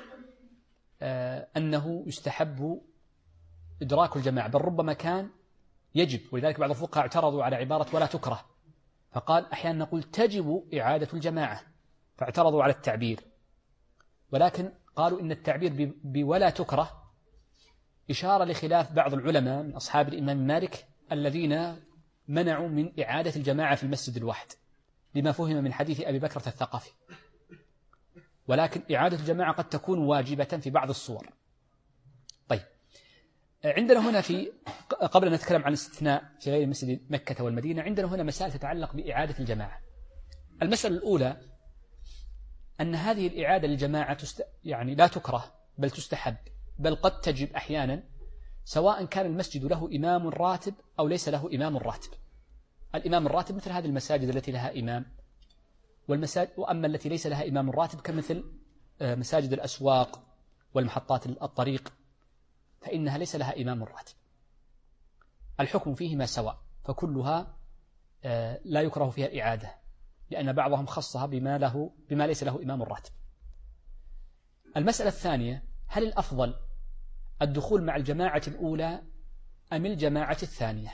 S2: أنه يستحب إدراك الجماعة، بل ربما كان يجب، ولذلك بعض الفقهاء اعترضوا على عبارة ولا تكره، فقال أحيانا نقول تجب إعادة الجماعة، فاعترضوا على التعبير، ولكن قالوا إن التعبير بولا تكره إشارة لخلاف بعض العلماء من أصحاب الإمام مالك الذين منعوا من إعادة الجماعة في المسجد الواحد لما فهم من حديث أبي بكر الثقفي، ولكن إعادة الجماعة قد تكون واجبة في بعض الصور. طيب، عندنا هنا قبل أن نتكلم عن الاستثناء في غير مسجد مكة والمدينة، عندنا هنا مسائل تتعلق بإعادة الجماعة. المسألة الأولى أن هذه الإعادة للجماعة يعني لا تكره بل تستحب، بل قد تجب أحيانا، سواء كان المسجد له إمام راتب أو ليس له إمام راتب. الإمام الراتب مثل هذه المساجد التي لها إمام، وأما التي ليس لها إمام راتب كمثل مساجد الأسواق والمحطات الطريق فإنها ليس لها إمام راتب، الحكم فيهما سواء، فكلها لا يكره فيها الإعادة، لأن بعضهم خصها بما ليس له إمام راتب. المسألة الثانية: هل الأفضل الدخول مع الجماعة الأولى أم الجماعة الثانية؟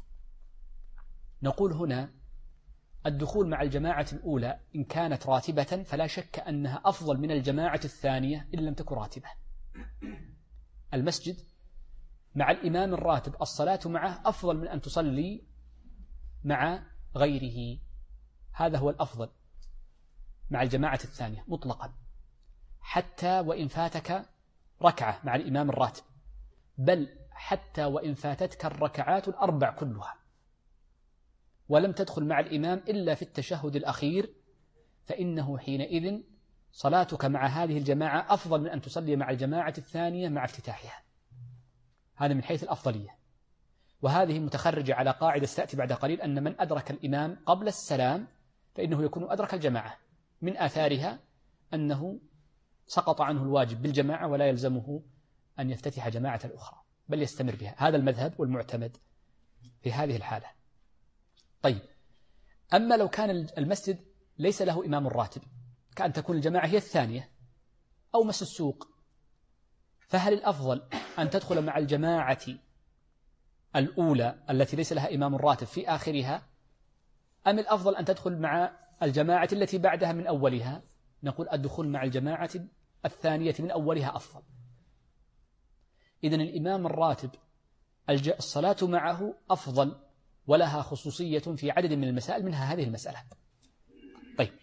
S2: نقول هنا الدخول مع الجماعة الأولى إن كانت راتبة فلا شك أنها أفضل من الجماعة الثانية إن لم تكن راتبة. المسجد مع الإمام الراتب الصلاة معه أفضل من أن تصلي مع غيره، هذا هو الأفضل مع الجماعة الثانية مطلقا، حتى وإن فاتك ركعة مع الإمام الراتب، بل حتى وإن فاتتك الركعات الأربع كلها ولم تدخل مع الإمام إلا في التشهد الأخير، فإنه حينئذ صلاتك مع هذه الجماعة أفضل من أن تصلي مع الجماعة الثانية مع افتتاحها. هذا من حيث الأفضلية، وهذه متخرجة على قاعدة ستأتي بعد قليل، أن من أدرك الإمام قبل السلام فإنه يكون أدرك الجماعة، من آثارها أنه سقط عنه الواجب بالجماعة ولا يلزمه أن يفتتح جماعة الأخرى، بل يستمر بها. هذا المذهب والمعتمد في هذه الحالة. طيب، أما لو كان المسجد ليس له إمام راتب، كأن تكون الجماعة هي الثانية أو مسجد السوق، فهل الأفضل أن تدخل مع الجماعة الأولى التي ليس لها إمام راتب في آخرها، أم الأفضل أن تدخل مع الجماعة التي بعدها من أولها؟ نقول الدخول مع الجماعة الثانية من أولها أفضل. إذن الإمام الراتب الصلاة معه أفضل، ولها خصوصية في عدد من المسائل، منها هذه المسألة. طيب،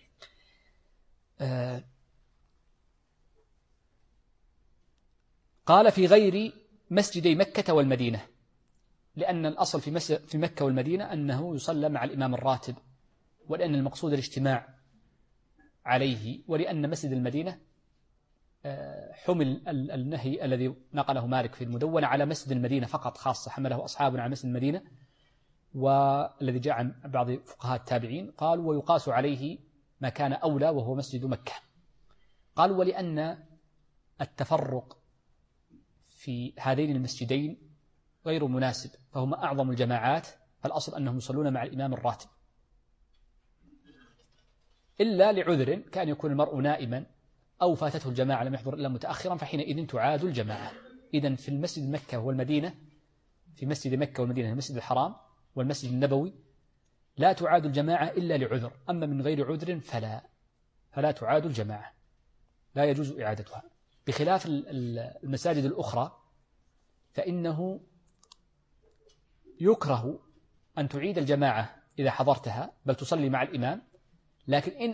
S2: قال في غير مسجدي مكة والمدينة، لأن الأصل في مكة والمدينة أنه يصلى مع الإمام الراتب، ولأن المقصود الاجتماع عليه، ولأن مسجد المدينة حمل النهي الذي نقله مالك في المدونة على مسجد المدينة فقط خاصة، حمله أصحابنا على مسجد المدينة، والذي جاء عن بعض فقهاء التابعين قالوا ويقاس عليه ما كان أولى وهو مسجد مكة. قالوا ولأن التفرق في هذين المسجدين غير مناسب، فهما أعظم الجماعات، فالأصل أنهم يصلون مع الإمام الراتب، إلا لعذر كأن يكون المرء نائما أو فاتته الجماعة لم يحضر إلا متأخرا، فحينئذ تعاد الجماعة. إذن في المسجد مكة والمدينة، في مسجد مكة والمدينة المسجد الحرام والمسجد النبوي لا تعاد الجماعة إلا لعذر، أما من غير عذر فلا تعاد الجماعة، لا يجوز إعادتها. بخلاف المساجد الأخرى فإنه يكره أن تعيد الجماعة إذا حضرتها، بل تصلي مع الإمام، لكن إن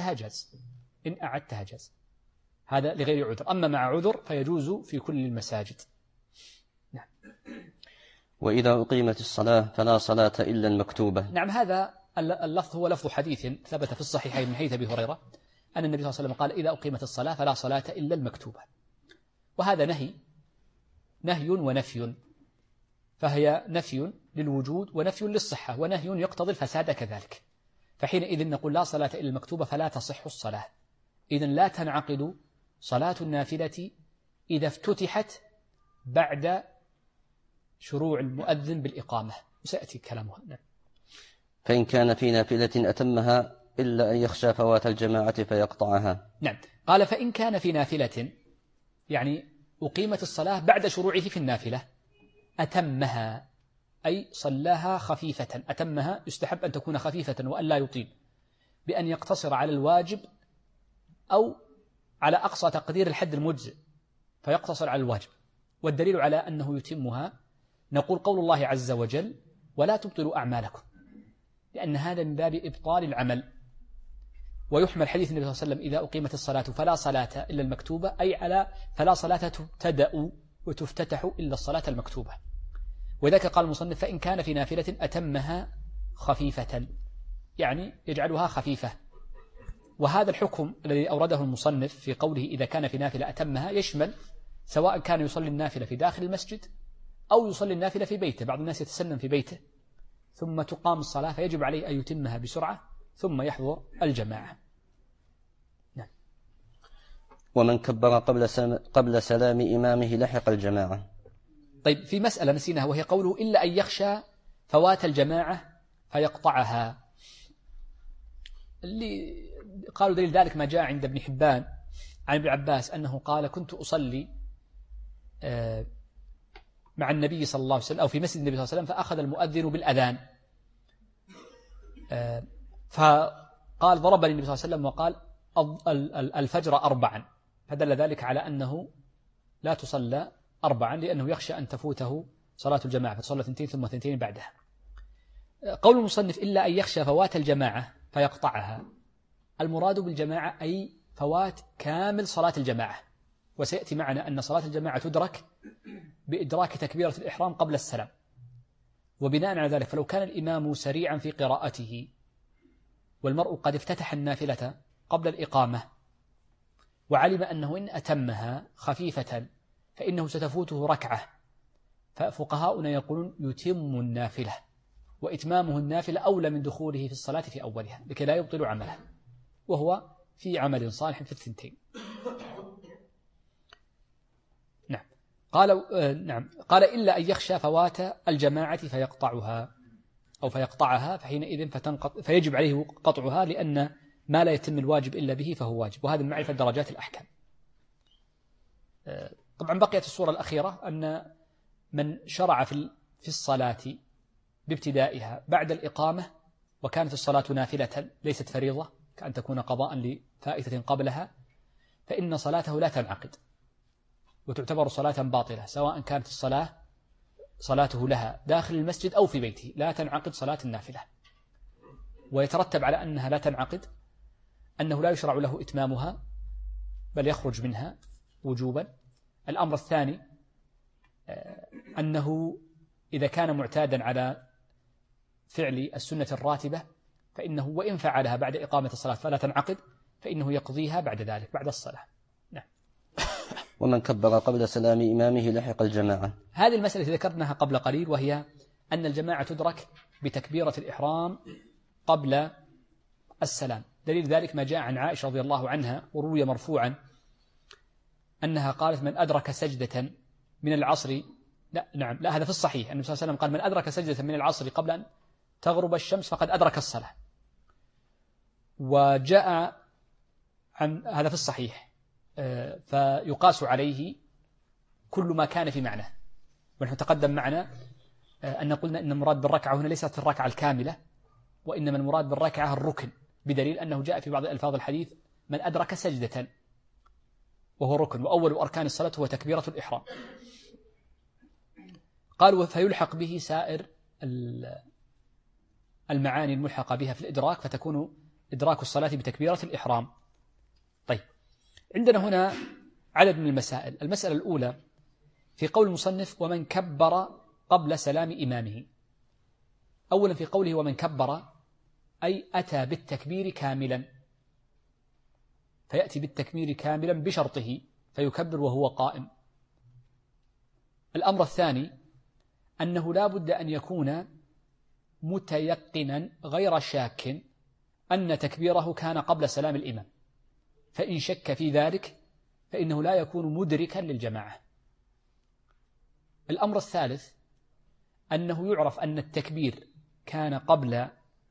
S2: أعدتها جاز، هذا لغير عذر. أما مع عذر فيجوز في كل المساجد. نعم.
S1: وإذا أقيمت الصلاة فلا صلاة إلا المكتوبة.
S2: نعم، هذا اللفظ هو لفظ حديث ثبت في الصحيحين من حديث أبي هريرة أن النبي صلى الله عليه وسلم قال: إذا أقيمت الصلاة فلا صلاة إلا المكتوبة. وهذا نهي ونفي، فهي نفي للوجود ونفي للصحة، ونهي يقتضي الفساد كذلك. فحينئذ نقول لا صلاة إلا المكتوبة فلا تصح الصلاة. إذن لا تنعقد صلاة النافلة إذا افتتحت بعد شروع المؤذن بالإقامة، وسيأتي كلامها.
S1: فإن كان في نافلة أتمها إلا أن يخشى فوات الجماعة فيقطعها.
S2: نعم، قال فإن كان في نافلة، يعني أقيمت الصلاة بعد شروعه في النافلة، أتمها أي صلاها خفيفة. أتمها يستحب أن تكون خفيفة وأن لا يطيل، بأن يقتصر على الواجب أو على أقصى تقدير الحد المجزئ فيقتصر على الواجب. والدليل على أنه يتمها نقول قول الله عز وجل: ولا تبطلوا أعمالكم، لأن هذا من باب إبطال العمل. ويحمل حديث النبي صلى الله عليه وسلم: إذا أقيمت الصلاة فلا صلاة إلا المكتوبة، أي على فلا صلاة تبتدأ وتفتتح إلا الصلاة المكتوبة. وذلك قال المصنف: فإن كان في نافلة أتمها خفيفة، يعني يجعلها خفيفة. وهذا الحكم الذي أورده المصنف في قوله إذا كان في نافلة أتمها يشمل سواء كان يصلي النافلة في داخل المسجد أو يصلي النافلة في بيته. بعض الناس يتسنن في بيته ثم تقام الصلاة فيجب عليه أن يتمها بسرعة ثم يحضر الجماعة. نعم.
S1: ومن كبر قبل سلام إمامه لحق الجماعة.
S2: طيب، في مسألة نسيناها وهي قوله: إلا أن يخشى فوات الجماعة فيقطعها. اللي قالوا دليل ذلك ما جاء عند ابن حبان عن ابن عباس أنه قال: كنت أصلي مع النبي صلى الله عليه وسلم أو في مسجد النبي صلى الله عليه وسلم، فأخذ المؤذن بالأذان، فقال: ضربني النبي صلى الله عليه وسلم وقال: الفجر 4، فدل ذلك على أنه لا تصلى 4 لأنه يخشى أن تفوته صلاة الجماعة، فتصلى 2 ثم 2 بعدها. قول المصنف: إلا أن يخشى فوات الجماعة فيقطعها، المراد بالجماعة أي فوات كامل صلاة الجماعة. وسيأتي معنا أن صلاة الجماعة تدرك بإدراك تكبيرة الإحرام قبل السلام. وبناء على ذلك فلو كان الإمام سريعا في قراءته والمرء قد افتتح النافلة قبل الإقامة وعلم أنه إن أتمها خفيفة فإنه ستفوته ركعة، ففقهاؤنا يقولون يتم النافلة، وإتمامه النافلة أولى من دخوله في الصلاة في أولها لكي لا يبطل عمله، وهو في عمل صالح في الثنتين. نعم. قال إلا أن يخشى فوات الجماعة فيقطعها فحينئذ فيجب عليه قطعها، لأن ما لا يتم الواجب إلا به فهو واجب. وهذا من معرفة درجات الأحكام. طبعا بقيت الصورة الأخيرة أن من شرع في الصلاة بابتدائها بعد الإقامة وكانت الصلاة نافلة ليست فريضة كأن تكون قضاء لفائتة قبلها، فإن صلاته لا تنعقد وتعتبر صلاة باطلة، سواء كانت صلاته لها داخل المسجد أو في بيته، لا تنعقد صلاة النافلة. ويترتب على أنها لا تنعقد أنه لا يشرع له إتمامها بل يخرج منها وجوبا. الأمر الثاني أنه إذا كان معتادا على فعل السنة الراتبة فإنه وإن فعلها بعد إقامة الصلاة فلا تنعقد، فإنه يقضيها بعد ذلك بعد الصلاة. نعم.
S1: ومن كبر قبل سلام إمامه لحق الجماعة.
S2: هذه المسألة التي ذكرناها قبل قليل، وهي أن الجماعة تدرك بتكبيرة الإحرام قبل السلام. دليل ذلك ما جاء عن عائشة رضي الله عنها وروي مرفوعا أنها قالت: من أدرك سجدة من العصر، لا نعم لا، هذا في الصحيح. النبي صلى الله عليه وسلم قال: من أدرك سجدة من العصر قبل أن تغرب الشمس فقد أدرك الصلاة. وجاء عن هذا في الصحيح، فيقاس عليه كل ما كان في معناه. ونحن تقدم معنا أن قلنا إن المراد بالركعة هنا ليست الركعة الكاملة، وإنما المراد بالركعة الركن، بدليل أنه جاء في بعض ألفاظ الحديث: من أدرك سجدة، وهو ركن، وأول أركان الصلاة هو تكبيرة الإحرام. قالوا: فيلحق به سائر المعاني الملحقة بها في الإدراك، فتكون إدراك الصلاة بتكبيرة الإحرام. طيب، عندنا هنا عدد من المسائل. المسألة الأولى في قول المصنف: ومن كبر قبل سلام إمامه. أولا في قوله ومن كبر، أي أتى بالتكبير كاملا، فيأتي بالتكبير كاملا بشرطه، فيكبر وهو قائم. الأمر الثاني أنه لا بد أن يكون متيقنا غير شاك أن تكبيره كان قبل سلام الإمام، فإن شك في ذلك فإنه لا يكون مدركا للجماعة. الأمر الثالث أنه يعرف أن التكبير كان قبل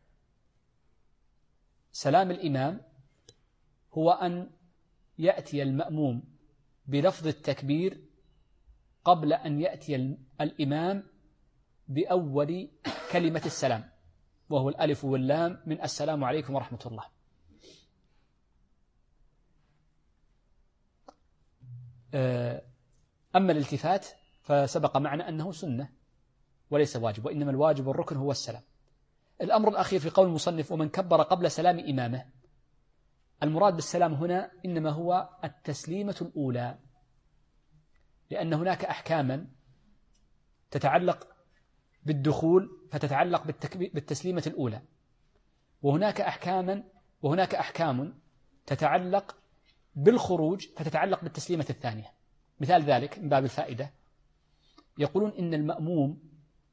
S2: سلام الإمام هو أن يأتي المأموم بلفظ التكبير قبل أن يأتي الإمام بأول كلمة السلام، وهو الألف واللام من السلام عليكم ورحمة الله. أما الالتفات فسبق معنا أنه سنة وليس واجب، وإنما الواجب والركن هو السلام. الأمر الأخير في قول المصنف: ومن كبر قبل سلام إمامه. المراد بالسلام هنا إنما هو التسليمة الأولى، لأن هناك أحكاما تتعلق بالدخول فتتعلق بالتسليمة الأولى، وهناك أحكام تتعلق بالخروج فتتعلق بالتسليمة الثانية. مثال ذلك من باب الفائدة: يقولون إن المأموم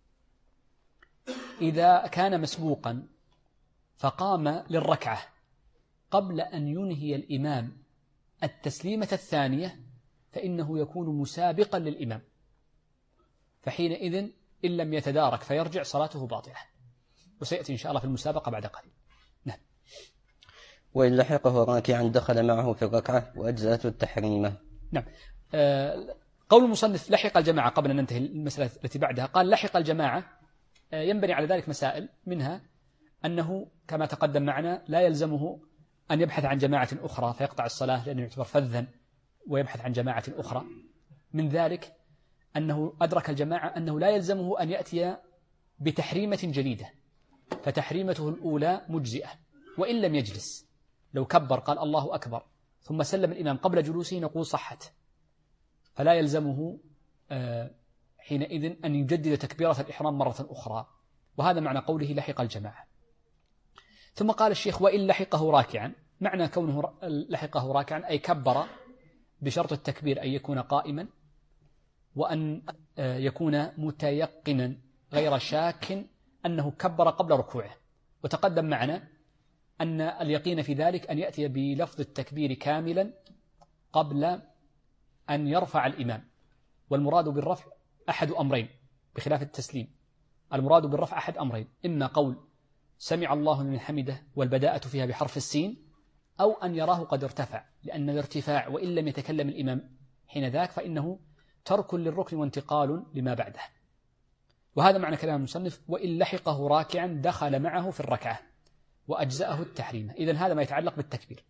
S2: إذا كان مسبوقا فقام للركعة قبل أن ينهي الإمام التسليمة الثانية فإنه يكون مسابقا للإمام، فحينئذ إن لم يتدارك فيرجع صلاته باطلة، وسيأتي إن شاء الله في المسابقة بعد قليل. نعم.
S1: وإن لحقه راكعا دخل معه في الركعة وأجزأته التحريمة.
S2: نعم. قول المصنف لحق الجماعة، قبل أن ننتهي المسألة التي بعدها قال لحق الجماعة، ينبني على ذلك مسائل، منها أنه كما تقدم معنا لا يلزمه أن يبحث عن جماعة أخرى فيقطع الصلاة لأنه يعتبر فذا ويبحث عن جماعة أخرى. من ذلك أنه أدرك الجماعة أنه لا يلزمه أن يأتي بتحريمة جديدة، فتحريمته الأولى مجزئة، وإن لم يجلس لو كبر قال الله أكبر ثم سلم الإمام قبل جلوسه نقول صحت، فلا يلزمه حينئذ أن يجدد تكبيرة الإحرام مرة أخرى. وهذا معنى قوله لحق الجماعة. ثم قال الشيخ: وإن لحقه راكعا. معنى كونه لحقه راكعا أي كبر بشرط التكبير أن يكون قائما، وأن يكون متيقنا غير شاك أنه كبر قبل ركوعه. وتقدم معنا أن اليقين في ذلك أن يأتي بلفظ التكبير كاملا قبل أن يرفع الإمام، والمراد بالرفع أحد أمرين بخلاف التسليم. المراد بالرفع أحد أمرين: إما قول سمع الله لمن حمده والبداءة فيها بحرف السين، أو أن يراه قد ارتفع، لأن الارتفاع وإن لم يتكلم الإمام حين ذاك فإنه ترك للركن وانتقال لما بعده. وهذا معنى كلام المصنف: وإن لحقه راكعا دخل معه في الركعة وأجزأه التحريم. إذن هذا ما يتعلق بالتكبير.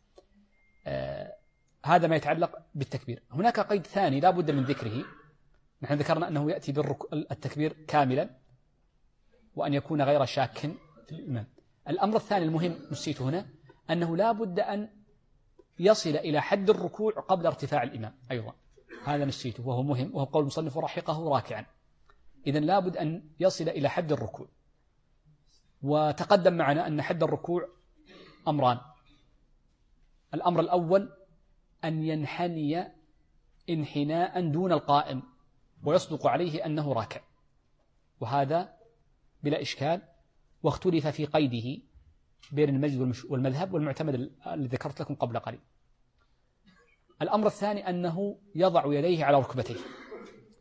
S2: هذا ما يتعلق بالتكبير. هناك قيد ثاني لا بد من ذكره. نحن ذكرنا أنه يأتي بالتكبير كاملا وأن يكون غير شاك في الإمام. الأمر الثاني المهم نسيته هنا، أنه لا بد أن يصل إلى حد الركوع قبل ارتفاع الإمام أيضا، هذا نسيته وهو مهم، وهو قول المصنف ورحقه راكعا. إذن لا بد أن يصل إلى حد الركوع. وتقدم معنا أن حد الركوع أمران: الأمر الأول أن ينحني انحناء دون القائم ويصدق عليه أنه راكع، وهذا بلا إشكال، واختلف في قيده بين المجد والمذهب، والمعتمد الذي ذكرت لكم قبل قليل. الأمر الثاني أنه يضع يديه على ركبتيه،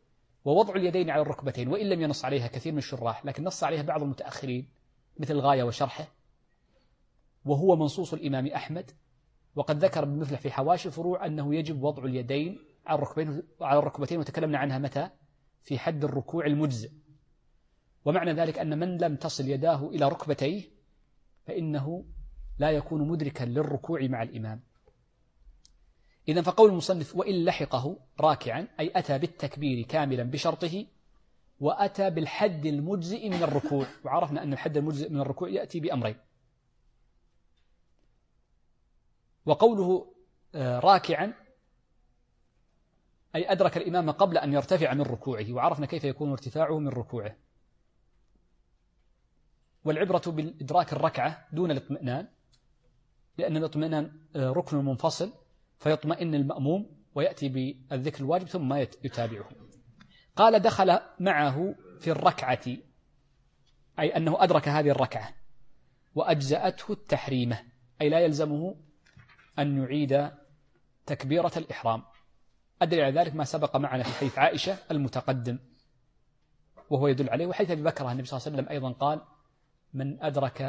S2: ووضع اليدين على الركبتين، وإن لم ينص عليها كثير من الشراح لكن نص عليها بعض المتأخرين مثل الغاية وشرحه، وهو منصوص الإمام أحمد. وقد ذكر ابن مفلح في حواشي الفروع أنه يجب وضع اليدين على الركبتين، وتكلمنا عنها متى؟ في حد الركوع المجزئ. ومعنى ذلك أن من لم تصل يداه إلى ركبتيه فإنه لا يكون مدركا للركوع مع الإمام. إذن فقول المصنف وإن لحقه راكعا أي أتى بالتكبير كاملا بشرطه، وأتى بالحد المجزئ من الركوع. وعرفنا أن الحد المجزئ من الركوع يأتي بأمرين. وقوله راكعا أي أدرك الإمام قبل أن يرتفع من ركوعه، وعرفنا كيف يكون ارتفاعه من ركوعه. والعبرة بالإدراك الركعة دون الاطمئنان، لأن الاطمئنان ركن منفصل، فيطمئن المأموم ويأتي بالذكر الواجب ثم يتابعه. قال دخل معه في الركعة أي أنه أدرك هذه الركعة وأجزأته التحريمة، أي لا يلزمه أن يعيد تكبيرة الإحرام. أدري على ذلك ما سبق معنا في حديث عائشة المتقدم وهو يدل عليه، وحيث أبي بكر النبي صلى الله عليه وسلم أيضا قال من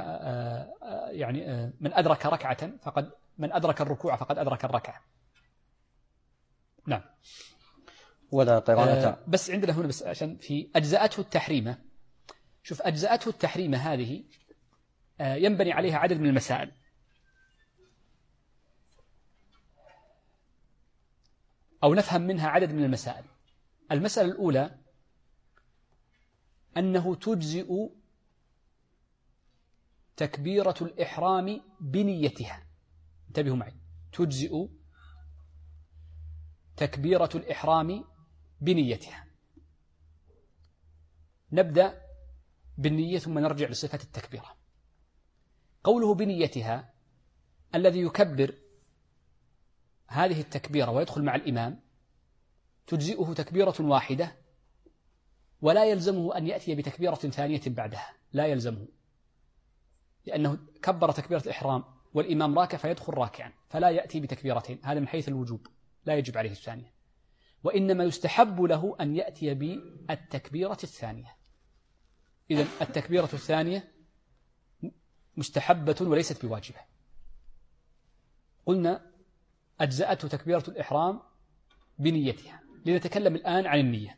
S2: أدرك ركعة من أدرك الركوع فقد أدرك الركعة. نعم.
S1: ولا قراءة
S2: بس عندنا هنا بس عشان في أجزأته التحريمة. شوف أجزأته التحريمة هذه ينبني عليها عدد من المسائل. أو نفهم منها عدد من المسائل. المسألة الأولى أنه تجزئ تكبيرة الإحرام بنيتها. انتبهوا معي، تجزئ تكبيرة الإحرام بنيتها. نبدأ بالنية ثم نرجع لصفة التكبيرة. قوله بنيتها الذي يكبر هذه التكبيرة ويدخل مع الإمام تجزئه تكبيرة واحدة، ولا يلزمه أن يأتي بتكبيرة ثانية بعدها، لا يلزمه، لأنه كبر تكبيرة الإحرام والإمام راكع فيدخل راكعا، فلا يأتي بتكبيرتين. هذا من حيث الوجوب، لا يجب عليه الثانية، وإنما يستحب له أن يأتي بالتكبيرة الثانية. إذن التكبيرة الثانية مستحبة وليست بواجبة. قلنا أجزأته تكبيرة الإحرام بنيتها. لنتكلم الآن عن النية.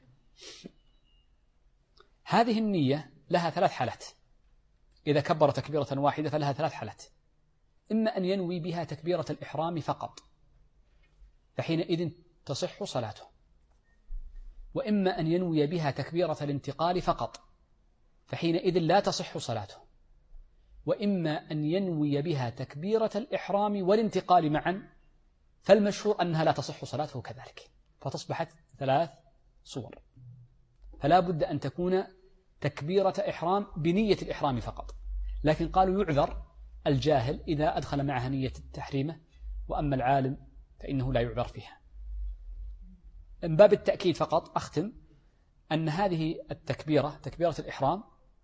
S2: هذه النية لها ثلاث حالات. إذا كبر تكبيرة واحدة فلها ثلاث حالات: إما أن ينوي بها تكبيرة الإحرام فقط فحينئذ تصح صلاته، وإما أن ينوي بها تكبيرة الانتقال فقط فحينئذ لا تصح صلاته، وإما أن ينوي بها تكبيرة الإحرام والانتقال معا فالمشهور أنها لا تصح صلاته كذلك. فتصبحت ثلاث صور. فلا بد أن تكون تكبيرة إحرام بنية الإحرام فقط. لكن قالوا يعذر الجاهل إذا أدخل معها نية التحريمة، وأما العالم فإنه لا يعذر فيها. من باب التأكيد فقط أختم أن هذه التكبيرة تكبيرة الإحرام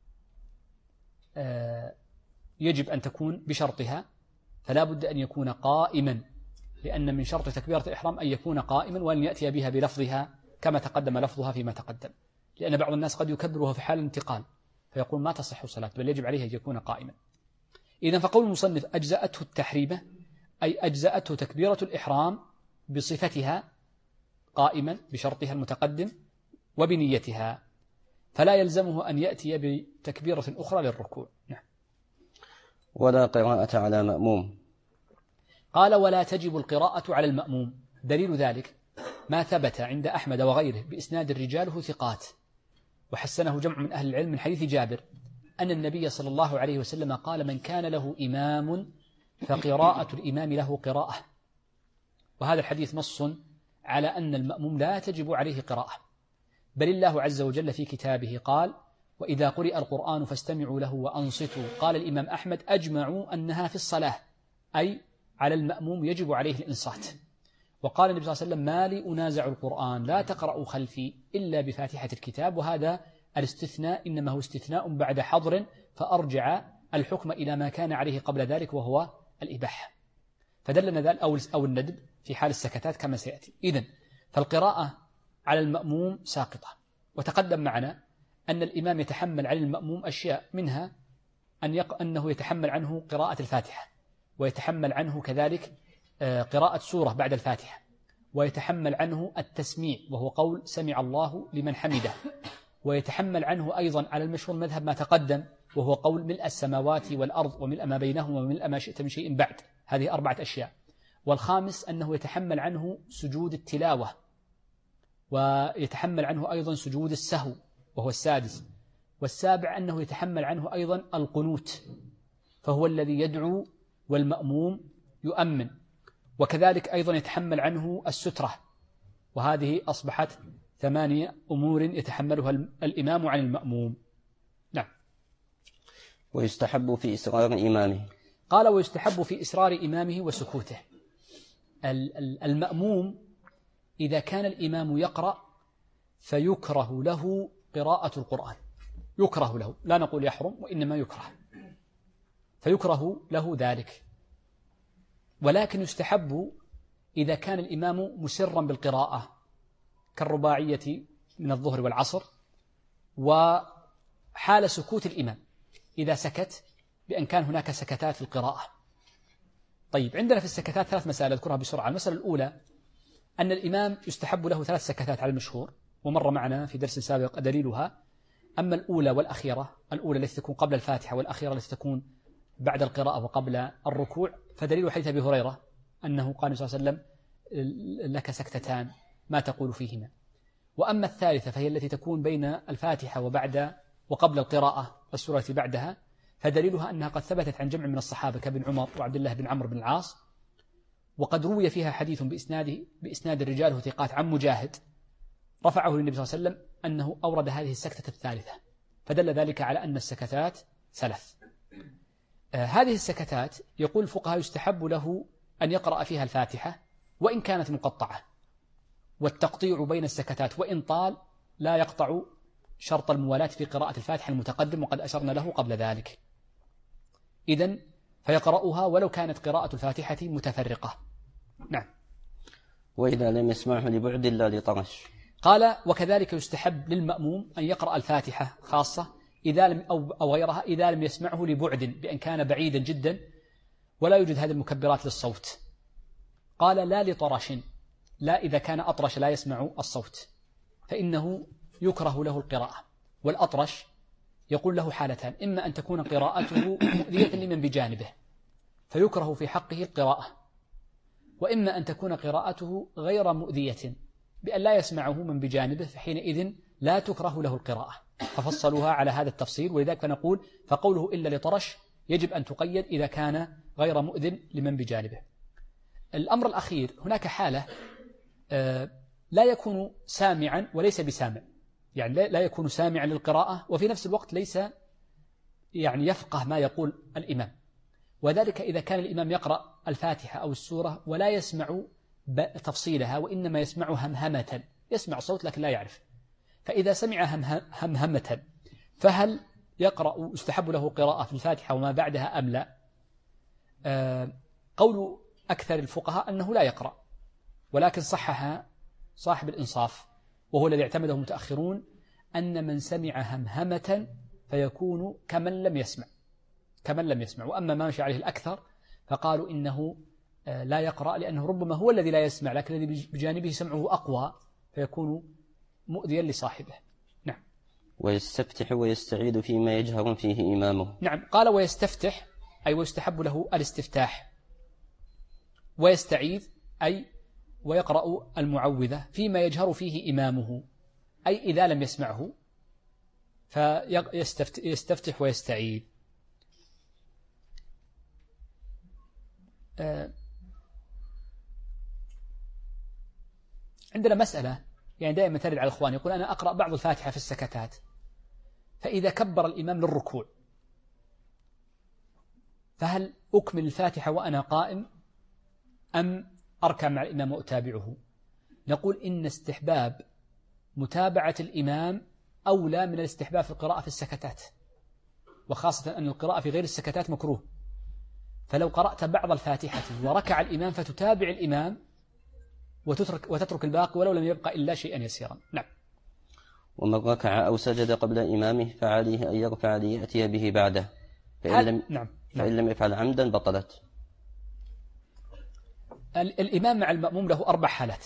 S2: يجب أن تكون بشرطها، فلا بد أن يكون قائما، لأن من شرط تكبيرة الإحرام أن يكون قائما وأن يأتي بها بلفظها كما تقدم لفظها فيما تقدم، لأن بعض الناس قد يكبرها في حال الانتقال فيقول ما تصح الصلاة، بل يجب عليه أن يكون قائما. إذن فقول المصنف أجزأته التحريمة أي أجزأته تكبيرة الإحرام بصفتها قائما بشرطها المتقدم وبنيتها، فلا يلزمه أن يأتي بتكبيرة أخرى للركوع. نعم.
S1: ولا قراءة على مأموم.
S2: قال ولا تجب القراءة على المأموم. دليل ذلك ما ثبت عند أحمد وغيره بإسناد رجاله ثقات، وحسنه جمع من أهل العلم من حديث جابر أن النبي صلى الله عليه وسلم قال من كان له إمام فقراءة الإمام له قراءة. وهذا الحديث نص على أن المأموم لا تجب عليه قراءة، بل الله عز وجل في كتابه قال وإذا قرئ القرآن فاستمعوا له وأنصتوا. قال الإمام أحمد أجمعوا أنها في الصلاة، أي على المأموم يجب عليه الإنصات. وقال النبي صلى الله عليه وسلم ما لي أنازع القرآن لا تقرأوا خلفي إلا بفاتحة الكتاب. وهذا الاستثناء إنما هو استثناء بعد حظر، فأرجع الحكم إلى ما كان عليه قبل ذلك وهو الإباحة، فدلنا ذلك أو الندب في حال السكتات كما سيأتي. إذن فالقراءة على المأموم ساقطة. وتقدم معنا أن الإمام يتحمل عن المأموم أشياء، منها أنه يتحمل عنه قراءة الفاتحة، ويتحمل عنه كذلك قراءة سورة بعد الفاتحة، ويتحمل عنه التسميع وهو قول سمع الله لمن حمده، ويتحمل عنه أيضا على المشهور المذهب ما تقدم وهو قول ملء السماوات والأرض وملء ما بينهما وملء ما شئت من شيء بعد. هذه 4 أشياء. والخامس أنه يتحمل عنه سجود التلاوة، ويتحمل عنه أيضا سجود السهو وهو السادس. والسابع أنه يتحمل عنه أيضا القنوت، فهو الذي يدعو والمأموم يؤمن. وكذلك أيضا يتحمل عنه السترة، وهذه أصبحت 8 أمور يتحملها الإمام عن المأموم. نعم.
S1: ويستحب في إسرار إمامه.
S2: قال ويستحب في إسرار إمامه وسكوته. المأموم إذا كان الإمام يقرأ فيكره له قراءة القرآن، يكره له، لا نقول يحرم وإنما يكره، فيكره له ذلك. ولكن يستحب إذا كان الإمام مسرا بالقراءة كالرباعية من الظهر والعصر، وحال سكوت الإمام إذا سكت بأن كان هناك سكتات في القراءة. طيب، عندنا في السكتات 3 مسائل أذكرها بسرعة. المسألة الأولى أن الإمام يستحب له 3 سكتات على المشهور، ومر معنا في درس سابق دليلها. أما الأولى والأخيرة، الأولى التي تكون قبل الفاتحة والأخيرة التي تكون بعد القراءة وقبل الركوع، فدليل حديث أبي هريرة أنه قال صلى الله عليه وسلم لك سكتتان ما تقول فيهما. وأما الثالثة فهي التي تكون بين الفاتحة وقبل القراءة والسورة التي بعدها، فدليلها أنها قد ثبتت عن جمع من الصحابة كابن عمر وعبد الله بن عمرو بن العاص، وقد روي فيها حديث بإسناد الرجال ثقات عن مجاهد رفعه للنبي صلى الله عليه وسلم أنه أورد هذه السكتة الثالثة، فدل ذلك على أن السكتات 3. هذه السكتات يقول الفقهاء يستحب له أن يقرأ فيها الفاتحة وإن كانت مقطعة، والتقطيع بين السكتات وإن طال لا يقطع شرط الموالاة في قراءة الفاتحة المتقدم، وقد أشرنا له قبل ذلك. إذن فيقرأها ولو كانت قراءة الفاتحة متفرقة. نعم.
S1: وإذا لم يسمعه لبعد لا لطرش.
S2: قال وكذلك يستحب للمأموم أن يقرأ الفاتحة خاصة إذا لم أو غيرها إذا لم يسمعه لبعد، بأن كان بعيدا جدا ولا يوجد هذه المكبرات للصوت. قال لا لطرش، لا إذا كان أطرش لا يسمع الصوت فإنه يكره له القراءة. والأطرش يقول له حالتان: إما أن تكون قراءته مؤذية لمن بجانبه فيكره في حقه القراءة، وإما أن تكون قراءته غير مؤذية بأن لا يسمعه من بجانبه، فحينئذ لا تكره له القراءة. ففصلوها على هذا التفصيل، ولذلك نقول فقوله إلا لطرش يجب أن تقيد إذا كان غير مؤذن لمن بجانبه. الأمر الأخير، هناك حالة لا يكون سامعا وليس بسامع، يعني لا يكون سامعا للقراءة وفي نفس الوقت ليس يعني يفقه ما يقول الإمام، وذلك إذا كان الإمام يقرأ الفاتحة أو السورة ولا يسمع تفصيلها وإنما يسمع همهمة، يسمع صوت لكن لا يعرف. فإذا سمع همهمة فهل يستحب له قراءة في الفاتحة وما بعدها أم لا؟ قول أكثر الفقهاء أنه لا يقرأ، ولكن صحها صاحب الإنصاف وهو الذي اعتمده المتأخرون أن من سمع همهمة فيكون كمن لم يسمع. وأما ما مشي عليه الأكثر فقالوا إنه لا يقرأ، لأنه ربما هو الذي لا يسمع لكن الذي بجانبه سمعه أقوى فيكون مؤذيا لصاحبه. نعم.
S1: ويستفتح ويستعيد فيما يجهر فيه إمامه.
S2: نعم. قال ويستفتح أي ويستحب له الاستفتاح، ويستعيذ أي ويقرأ المعوذة فيما يجهر فيه إمامه، أي إذا لم يسمعه فيستفتح ويستعيذ. عندنا مسألة يعني دائما ترد على الإخوان، يقول أنا أقرأ بعض الفاتحة في السكتات، فإذا كبر الإمام للركوع فهل أكمل الفاتحة وأنا قائم أم أركع مع الإمام وأتابعه؟ نقول إن استحباب متابعة الإمام أولى من الاستحباب في القراءة في السكتات، وخاصة أن القراءة في غير السكتات مكروه. فلو قرأت بعض الفاتحة وركع الإمام فتتابع الإمام وتترك الباقي ولو لم يبقى إلا شيئا يسيرا. نعم.
S1: ومن ركع أو سجد قبل إمامه فعليه أن يرفع ليأتي به بعده، فإن لم يفعل عمدا بطلت.
S2: الإمام مع المأموم له 4 حالات.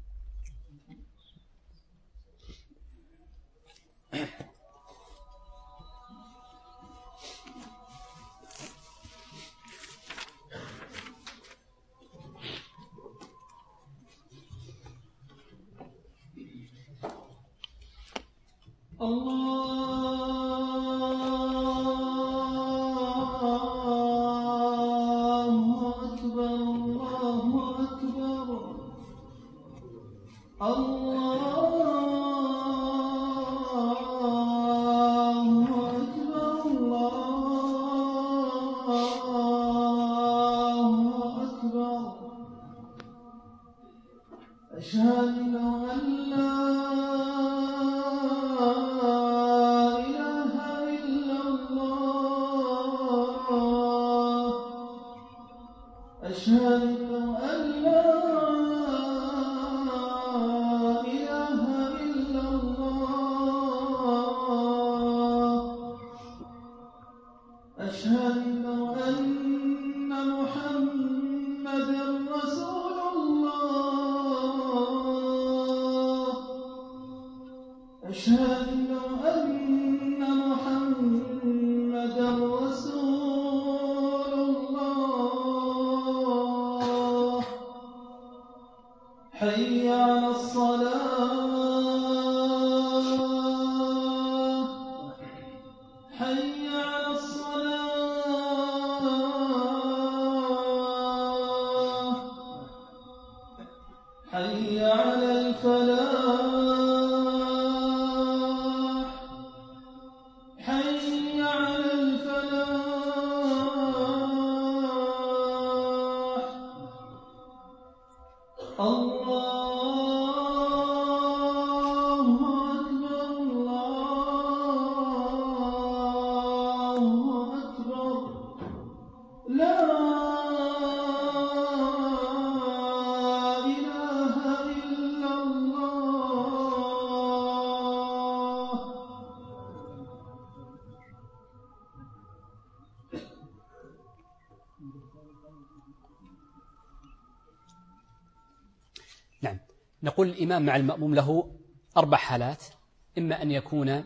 S2: نعم، نقول الإمام مع المأموم له 4 حالات: إما أن يكون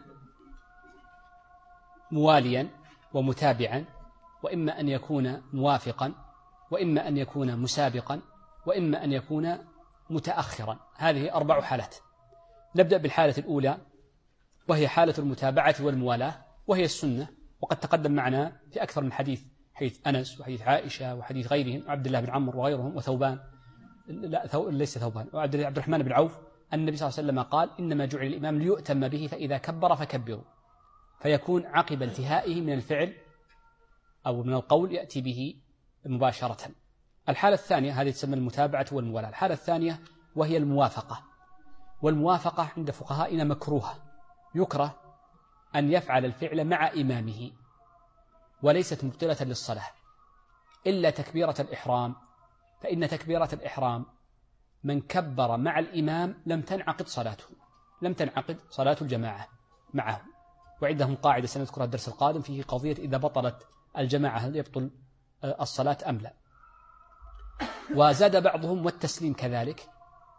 S2: مواليا ومتابعا، وإما أن يكون موافقا، وإما أن يكون مسابقا، وإما أن يكون متأخرا. هذه 4 حالات. نبدأ بالحالة الأولى، وهي حالة المتابعة والموالاة، وهي السنة، وقد تقدم معنا في أكثر من حديث أنس وحديث عائشة وحديث غيرهم، عبد الله بن عمرو وغيرهم، وثوبان، ليس ثوبان، وعبد الرحمن بن عوف، أن النبي صلى الله عليه وسلم قال: إنما جعل الإمام ليؤتم به، فإذا كبر فكبروا، فيكون عقب انتهائه من الفعل أو من القول يأتي به مباشرة. الحالة الثانية، هذه تسمى المتابعة والموالاة. الحالة الثانية وهي الموافقة، والموافقة عند فقهائنا مكروهة، يكره أن يفعل الفعل مع إمامه، وليست مبطلة للصلاة إلا تكبيرة الإحرام، فإن تكبيرة الإحرام من كبر مع الإمام لم تنعقد صلاته، لم تنعقد صلاة الجماعة معه. وعندهم قاعدة سنذكرها الدرس القادم فيه قضية إذا بطلت الجماعة هل يبطل الصلاة أم لا. وزاد بعضهم والتسليم كذلك،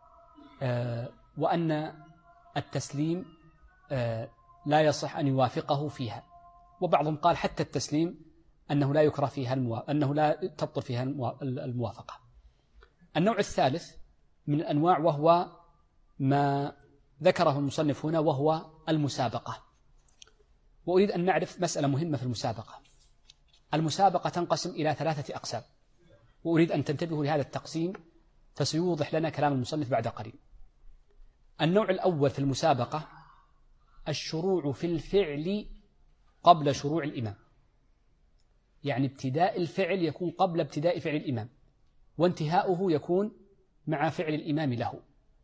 S2: وأن التسليم لا يصح أن يوافقه فيها. وبعضهم قال حتى التسليم أنه لا يكره فيها أنه لا تبطل فيها الموافقة. النوع الثالث من الأنواع وهو ما ذكره المصنف هنا، وهو المسابقة. وأريد أن نعرف مسألة مهمة في المسابقة. المسابقة تنقسم إلى 3 أقسام، وأريد أن تنتبهوا لهذا التقسيم فسيوضح لنا كلام المصنف بعد قليل. النوع الأول في المسابقة الشروع في الفعل قبل شروع الإمام، يعني ابتداء الفعل يكون قبل ابتداء فعل الإمام، وانتهاؤه يكون مع فعل الإمام له.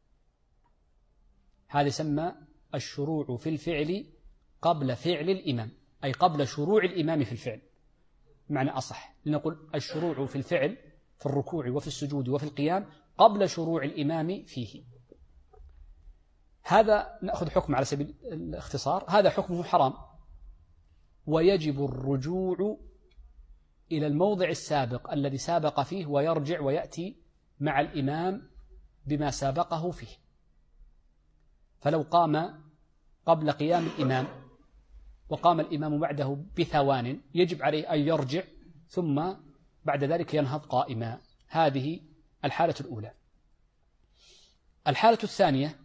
S2: هذا يسمى الشروع في الفعل قبل فعل الإمام، أي قبل شروع الإمام في الفعل. معنى أصح لنقول الشروع في الفعل في الركوع وفي السجود وفي القيام قبل شروع الإمام فيه. هذا نأخذ حكم على سبيل الاختصار، هذا حكمه حرام، ويجب الرجوع إلى الموضع السابق الذي سابق فيه ويرجع ويأتي مع الإمام بما سابقه فيه. فلو قام قبل قيام الإمام وقام الإمام بعده بثوان يجب عليه أن يرجع ثم بعد ذلك ينهض قائما. هذه الحالة الأولى. الحالة الثانية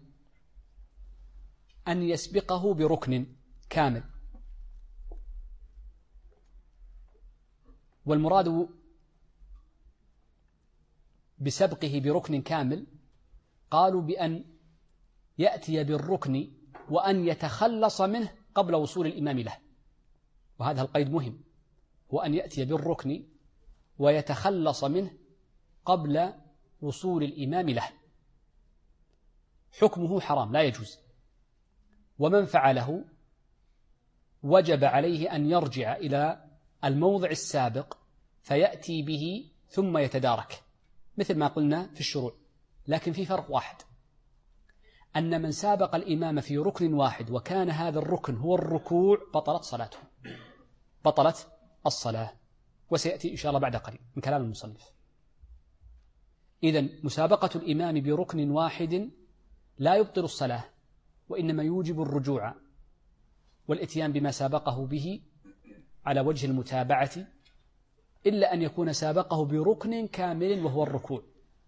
S2: أن يسبقه بركن كامل، والمراد بسبقه بركن كامل قالوا بأن يأتي بالركن وأن يتخلص منه قبل وصول الإمام له، وهذا القيد مهم، وأن يأتي بالركن ويتخلص منه قبل وصول الإمام له. حكمه حرام لا يجوز، ومن فعله وجب عليه أن يرجع إلى الموضع السابق فيأتي به ثم يتدارك، مثل ما قلنا في الشروع. لكن في فرق واحد، أن من سابق الإمام في ركن واحد وكان هذا الركن هو الركوع بطلت صلاته، بطلت الصلاة، وسيأتي إن شاء الله بعد قليل من كلام المصنف. إذن مسابقة الإمام بركن واحد لا يبطل الصلاة، وإنما يوجب الرجوع والإتيان بما سابقه به على وجه المتابعة، إلا أن يكون سابقه بركن كامل وهو الركوع،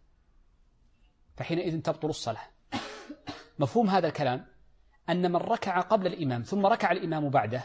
S2: فحينئذ تبطل الصلاة. مفهوم هذا الكلام أن من ركع قبل الإمام ثم ركع الإمام بعده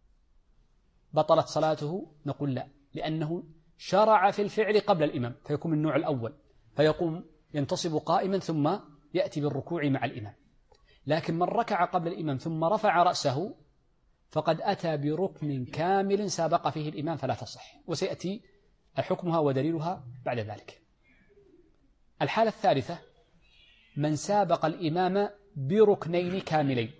S2: بطلت صلاته؟ نقول لا، لأنه شرع في الفعل قبل الإمام فيكون من النوع الأول، فيقوم ينتصب قائما ثم يأتي بالركوع مع الإمام. لكن من ركع قبل الإمام ثم رفع رأسه فقد أتى بركن كامل سابق فيه الإمام فلا تصح، وسيأتي حكمها ودليلها بعد ذلك. الحالة الثالثة من سابق الإمام بركنين كاملين.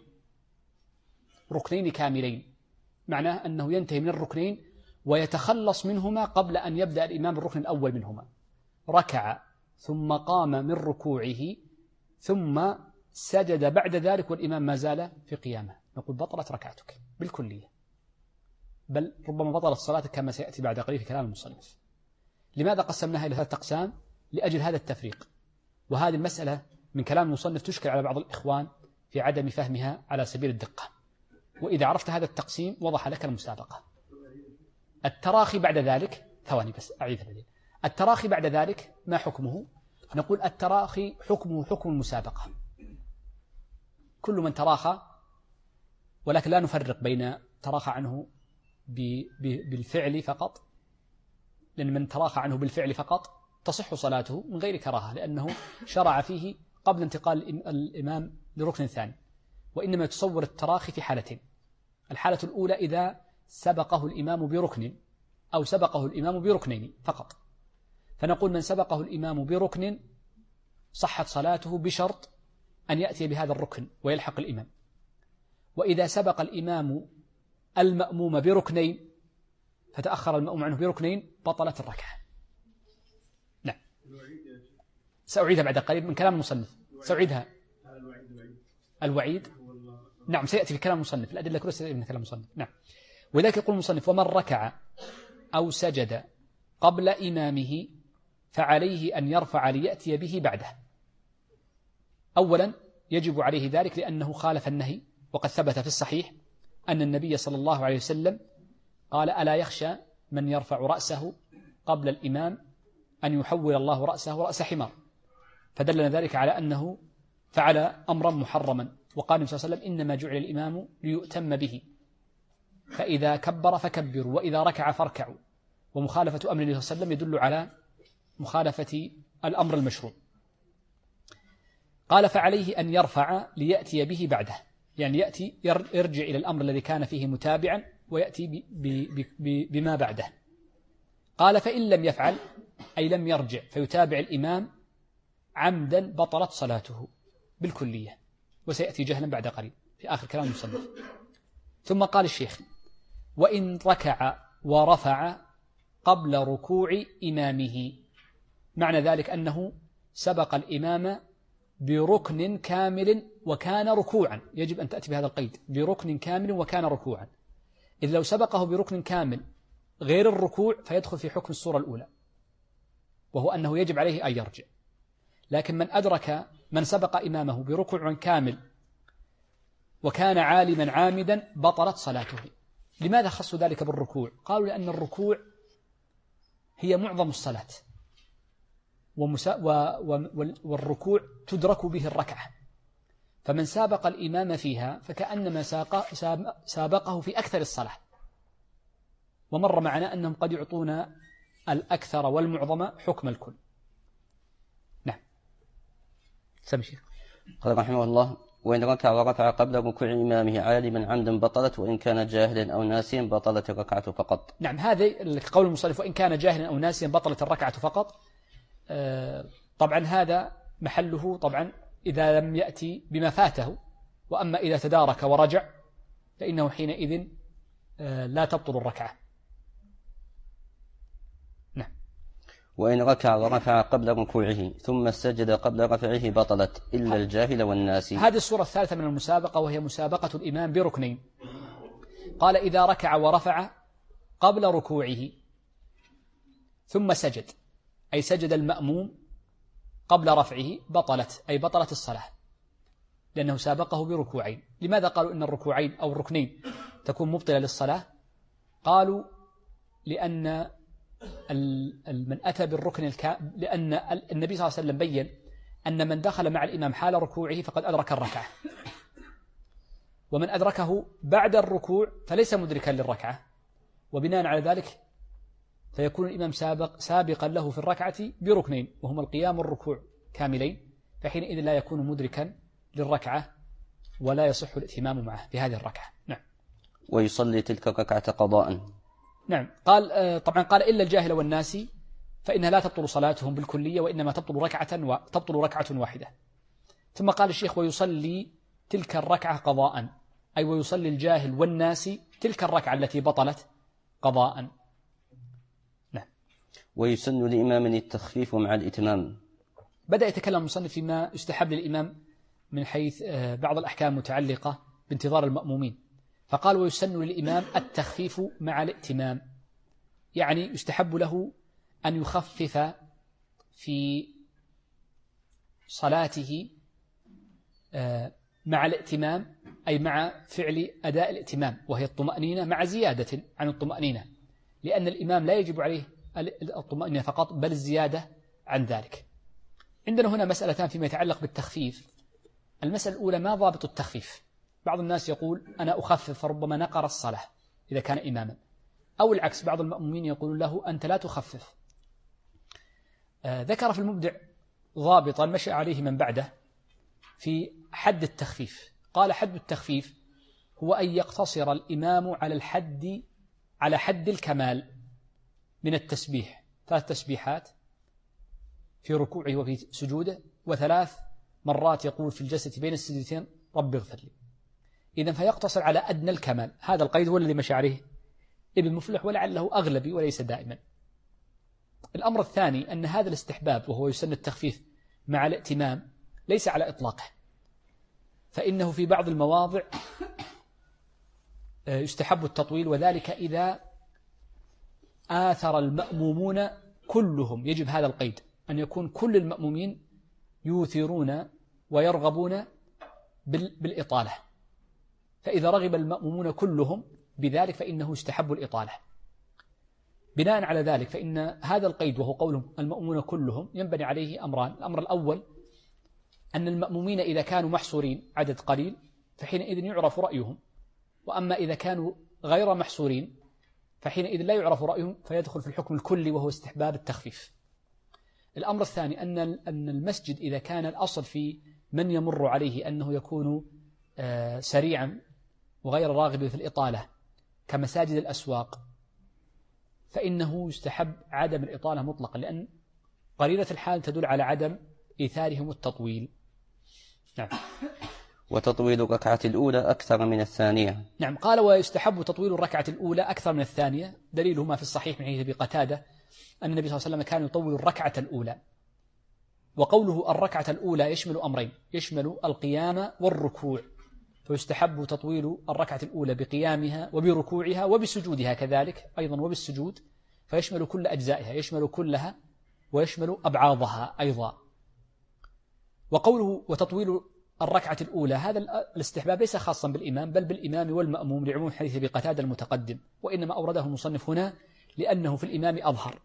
S2: ركنين كاملين معناه أنه ينتهي من الركنين ويتخلص منهما قبل أن يبدأ الإمام بالركن الأول منهما. ركع ثم قام من ركوعه ثم سجد بعد ذلك والإمام ما زال في قيامه، نقول بطلت ركعتك بالكلية، بل ربما بطلت صلاتك كما سيأتي بعد قليل في كلام المصنف. لماذا قسمناها إلى 3 أقسام؟ لأجل هذا التفريق، وهذه المسألة من كلام المصنف تشكل على بعض الإخوان في عدم فهمها على سبيل الدقة، وإذا عرفت هذا التقسيم وضح لك المسابقة. التراخي بعد ذلك، ثواني بس أعيد الدليل. التراخي بعد ذلك ما حكمه؟ نقول التراخي حكمه حكم المسابقة. كل من تراخى، ولكن لا نفرق بين تراخى عنه بالفعل فقط، لأن من تراخى عنه بالفعل فقط تصح صلاته من غير كراهة، لأنه شرع فيه قبل انتقال الإمام لركن ثاني. وإنما يتصور التراخي في حالتين: الحالة الأولى إذا سبقه الإمام بركن أو سبقه الإمام بركنين فقط، فنقول من سبقه الإمام بركن صحت صلاته بشرط أن يأتي بهذا الركن ويلحق الإمام. وإذا سبق الإمام المأموم بركنين فتأخر المأموم عنه بركنين بطلت الركعة. نعم، سأعيدها بعد قليل من كلام المصنف، سأعيدها. الوعيد نعم سيأتي في كلام المصنف، الأدلة كلها سيأتي من كلام المصنف. نعم. ولذلك يقول المصنف: ومن ركع أو سجد قبل إمامه فعليه أن يرفع ليأتي به بعده. أولا يجب عليه ذلك لأنه خالف النهي، وقد ثبت في الصحيح أن النبي صلى الله عليه وسلم قال: ألا يخشى من يرفع رأسه قبل الإمام أن يحول الله رأسه رأس حمار، فدلنا ذلك على أنه فعل أمرا محرما. وقال النبي صلى الله عليه وسلم: إنما جعل الإمام ليؤتم به، فإذا كبر فكبروا وإذا ركع فاركعوا. ومخالفة أمر النبي صلى الله عليه وسلم يدل على مخالفة الأمر المشروع. قال: فعليه أن يرفع ليأتي به بعده، يعني يرجع إلى الأمر الذي كان فيه متابعا ويأتي بما بعده. قال: فإن لم يفعل أي لم يرجع فيتابع الإمام عمدا بطلت صلاته بالكلية، وسيأتي جهلا بعد قليل في آخر كلام المصنف. ثم قال الشيخ: وإن ركع ورفع قبل ركوع إمامه، معنى ذلك أنه سبق الإمام بركن كامل وكان ركوعا، يجب أن تأتي بهذا القيد بركن كامل وكان ركوعا، إذ لو سبقه بركن كامل غير الركوع فيدخل في حكم الصورة الأولى، وهو أنه يجب عليه أن يرجع. لكن من أدرك من سبق إمامه بركوع كامل وكان عالما عامدا بطلت صلاته. لماذا خصوا ذلك بالركوع؟ قالوا لأن الركوع هي معظم الصلاة، والركوع تدرك به الركعة، فمن سابق الإمام فيها فكأنما سابقه في أكثر الصلاة. ومر معنا أنهم قد يعطون الأكثر والمعظم حكم الكل. نعم. سمشي.
S1: قال رحمه الله: وإن ركع ورفع قبل ركوع إمامه عالما عمدا بطلت، وإن كان جاهلا أو ناسيا بطلت الركعة فقط.
S2: نعم، هذا قول المصنف: وإن كان جاهلا أو ناسيا بطلت الركعة فقط. طبعا هذا محله طبعا إذا لم يأتي بما فاته، وأما إذا تدارك ورجع فإنه حينئذ لا تبطل الركعة. نعم.
S1: وإن ركع ورفع قبل ركوعه ثم سجد قبل رفعه بطلت إلا الجاهل والناسي.
S2: هذه الصورة الثالثة من المسابقة، وهي مسابقة الإمام بركنين. قال: إذا ركع ورفع قبل ركوعه ثم سجد، أي سجد المأموم قبل رفعه، بطلت، أي بطلت الصلاة، لأنه سابقه بركوعين. لماذا قالوا إن الركوعين أو الركنين تكون مبطلة للصلاة؟ قالوا لأن من أتى بالركن لأن النبي صلى الله عليه وسلم بين أن من دخل مع الإمام حال ركوعه فقد أدرك الركعة، ومن أدركه بعد الركوع فليس مدركا للركعة، وبناء على ذلك فيكون الإمام سابقا له في الركعة بركنين، وهما القيام والركوع كاملين، فحينئذ لا يكون مدركا للركعة ولا يصح الائتمام معه في هذه الركعة. نعم.
S1: ويصلي تلك الركعة قضاء.
S2: نعم. قال طبعا قال: إلا الجاهل والناسي فإنها لا تبطل صلاتهم بالكلية، وإنما تبطل ركعة واحدة. ثم قال الشيخ: ويصلي تلك الركعة قضاء، أي ويصلي الجاهل والناسي تلك الركعة التي بطلت قضاء. نعم.
S1: ويسن لإمام التخفيف مع الإتمام.
S2: بدأ يتكلم المصنف فيما يستحب للإمام من حيث بعض الأحكام المتعلقة بانتظار المأمومين، فقال: ويسن للإمام التخفيف مع الائتمام، يعني يستحب له أن يخفف في صلاته مع الائتمام، أي مع فعل أداء الائتمام، وهي الطمأنينة مع زيادة عن الطمأنينة، لأن الإمام لا يجب عليه الطمأنينة فقط بل الزيادة عن ذلك. عندنا هنا مسألتان فيما يتعلق بالتخفيف. المسألة الأولى: ما ضابط التخفيف؟ بعض الناس يقول: أنا أخفف، فربما نقر الصلاة إذا كان إماما، أو العكس، بعض المأمومين يقول له: أنت لا تخفف. ذكر في المبدع ضابطا مشى عليه من بعده في حد التخفيف. قال: حد التخفيف هو أن يقتصر الإمام على حد الكمال من التسبيح، 3 تسبيحات في ركوعه وفي سجوده، و3 مرات يقول في الجلسة بين السجدتين: رب اغفر لي. إذن فيقتصر على أدنى الكمال. هذا القيد هو الذي مشى عليه ابن مفلح، ولعله أغلبي وليس دائما. الأمر الثاني أن هذا الاستحباب، وهو يسن التخفيف مع الائتمام، ليس على إطلاقه، فإنه في بعض المواضع يستحب التطويل، وذلك إذا آثر المأمومون كلهم. يجب هذا القيد أن يكون كل المأمومين يوثرون ويرغبون بالإطالة، فإذا رغب المأمومون كلهم بذلك فإنه يستحب الإطالة. بناء على ذلك فإن هذا القيد، وهو قولهم المأمومون كلهم، ينبني عليه أمران. الأمر الأول أن المأمومين إذا كانوا محصورين عدد قليل فحينئذ يعرف رأيهم، وأما إذا كانوا غير محصورين فحينئذ لا يعرف رأيهم، فيدخل في الحكم الكلي وهو استحباب التخفيف. الأمر الثاني أن المسجد إذا كان الأصل في من يمر عليه أنه يكون سريعا وغير راغب في الإطالة كمساجد الأسواق، فإنه يستحب عدم الإطالة مطلقا، لأن قرينة الحال تدل على عدم إيثارهم التطويل. نعم.
S1: وتطويل الركعة الأولى أكثر من الثانية.
S2: نعم. قال: ويستحب تطويل الركعة الأولى أكثر من الثانية. دليله ما في الصحيح من حديث أبي قتادة أن النبي صلى الله عليه وسلم كان يطول الركعة الأولى، وقوله الركعة الأولى يشمل أمرين، يشمل القيام والركوع، فيستحب تطويل الركعة الأولى بقيامها وبركوعها وبسجودها كذلك أيضا وبالسجود، فيشمل كل أجزائها، يشمل كلها ويشمل أبعاضها أيضا. وقوله وتطويل الركعة الأولى، هذا الاستحباب ليس خاصا بالإمام بل بالإمام والمأموم لعموم حديث أبي قتادة المتقدم، وإنما أورده المصنف هنا لأنه في الإمام أظهر.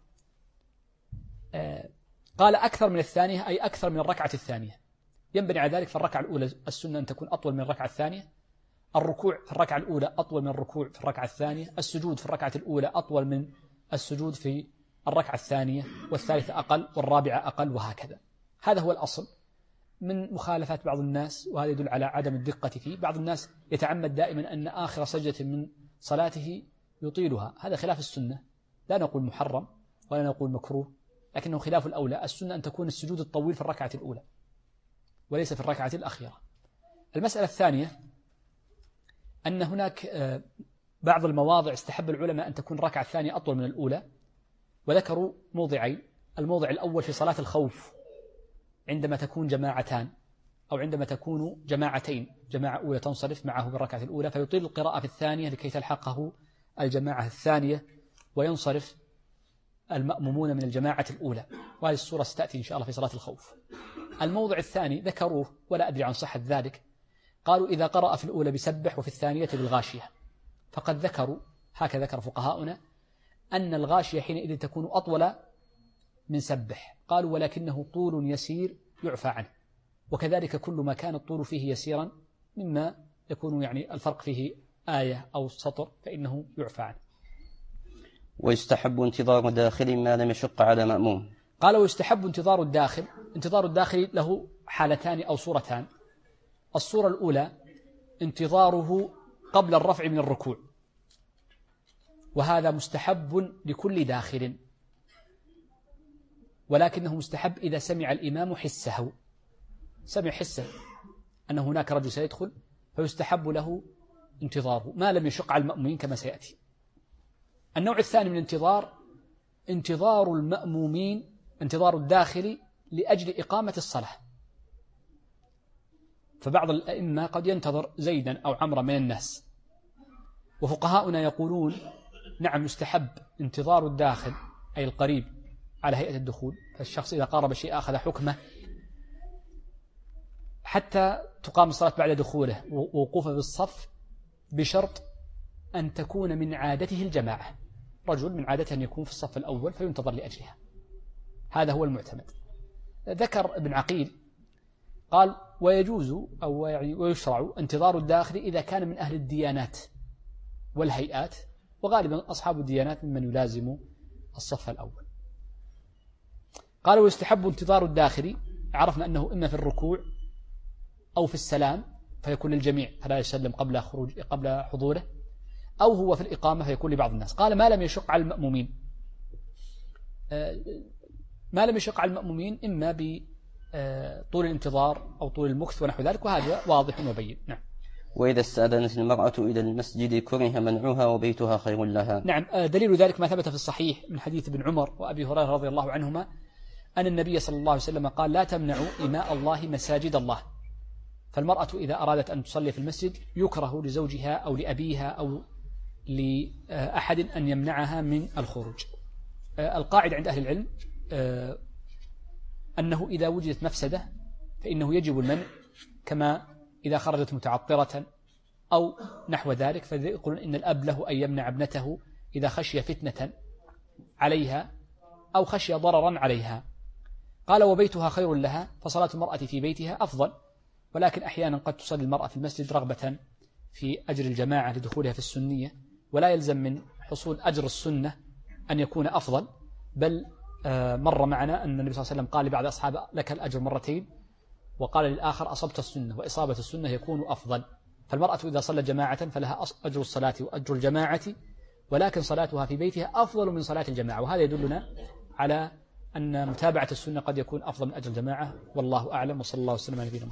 S2: قال أكثر من الثانية أي أكثر من الركعة الثانية، ينبني على ذلك فالركعة الأولى السنة أن تكون أطول من الركعة الثانية، الركوع في الركعة الأولى أطول من الركوع في الركعة الثانية، السجود في الركعة الأولى أطول من السجود في الركعة الثانية، والثالثة أقل والرابعة أقل، وهكذا. هذا هو الأصل. من مخالفات بعض الناس، وهذا يدل على عدم الدقة فيه، بعض الناس يتعمد دائما أن آخر سجدة من صلاته يطيلها، هذا خلاف السنة. لا نقول محرم ولا نقول مكروه، لكنه خلاف الأولى. السنة أن تكون السجود الطويل في الركعة الأولى وليس في الركعة الأخيرة. المسألة الثانية أن هناك بعض المواضع استحب العلماء أن تكون الركعة الثانية أطول من الأولى، وذكروا موضعين. الموضع الأول في صلاة الخوف عندما تكون جماعتان أو عندما تكون جماعتين، جماعة أولى تنصرف معه بالركعة الأولى فيطيل القراءة في الثانية لكي تلحقه الجماعة الثانية وينصرف المأمومون من الجماعة الأولى، وهذه الصورة ستأتي إن شاء الله في صلاة الخوف. الموضع الثاني ذكروه ولا أدري عن صحة ذلك، قالوا إذا قرأ في الأولى بسبح وفي الثانية بالغاشية، فقد ذكروا هكذا ذكر فقهاؤنا أن الغاشية حينئذ تكون أطول من سبح، قالوا ولكنه طول يسير يعفى عنه، وكذلك كل ما كان الطول فيه يسيرا مما يكون يعني الفرق فيه آية أو سطر فإنه يعفى عنه.
S1: ويستحب انتظار داخل ما لم يشق على مأموم.
S2: قال ويستحب انتظار الداخل. انتظار الداخل له حالتان أو صورتان. الصورة الأولى انتظاره قبل الرفع من الركوع، وهذا مستحب لكل داخل، ولكنه مستحب إذا سمع الإمام حسه، سمع حسه أن هناك رجل سيدخل، فيستحب له انتظاره ما لم يشق على المأمومين كما سيأتي. النوع الثاني من انتظار المأمومين، انتظار الداخل لأجل إقامة الصلاة، فبعض الأئمة قد ينتظر زيدا أو عمرا من الناس، وفقهاؤنا يقولون نعم يستحب انتظار الداخل أي القريب على هيئة الدخول، فالشخص إذا قارب شيء أخذ حكمه حتى تقام الصلاة بعد دخوله ووقوفه بالصف، بشرط أن تكون من عادته الجماعة، رجل من عادته أن يكون في الصف الأول فينتظر لأجلها، هذا هو المعتمد. ذكر ابن عقيل قال ويجوز أو يعني ويشرع انتظار الداخل إذا كان من أهل الديانات والهيئات، وغالبا أصحاب الديانات ممن يلازم الصف الأول. قال ويستحب انتظار الداخل، عرفنا أنه إما في الركوع أو في السلام فيكون للجميع فلا يسلم قبل حضوره، أو هو في الإقامة فيكون لبعض الناس. قال ما لم يشق على المأمومين، ما لم يشق على المأمومين إما بطول الانتظار أو طول المكث ونحو ذلك، وهذا واضح وبين. نعم.
S1: وإذا استأذنت المرأة إلى المسجد كره منعها وبيتها خير لها.
S2: نعم، دليل ذلك ما ثبت في الصحيح من حديث ابن عمر وأبي هريرة رضي الله عنهما أن النبي صلى الله عليه وسلم قال لا تمنعوا إماء الله مساجد الله، فالمرأة إذا أرادت أن تصلي في المسجد يكره لزوجها أو لأبيها أو لأحد أن يمنعها من الخروج. القاعدة عند أهل العلم أنه إذا وجدت مفسدة فإنه يجب المنع، كما إذا خرجت متعطرة أو نحو ذلك، فيقولون إن الأب له أن يمنع ابنته إذا خشي فتنة عليها أو خشي ضررا عليها. قال وبيتها خير لها، فصلاة المرأة في بيتها أفضل، ولكن أحيانا قد تصلي المرأة في المسجد رغبة في أجر الجماعة لدخولها في السنية، ولا يلزم من حصول أجر السنة أن يكون أفضل، بل مر معنا أن النبي صلى الله عليه وسلم قال لبعض أصحابه لك الأجر مرتين، وقال للآخر أصبت السنة، وإصابة السنة يكون أفضل. فالمرأة إذا صلت جماعة فلها أجر الصلاة وأجر الجماعة، ولكن صلاتها في بيتها أفضل من صلاة الجماعة، وهذا يدلنا على أن متابعة السنة قد يكون أفضل من أجر الجماعة، والله أعلم، وصلى الله وسلم على نبينا محمد.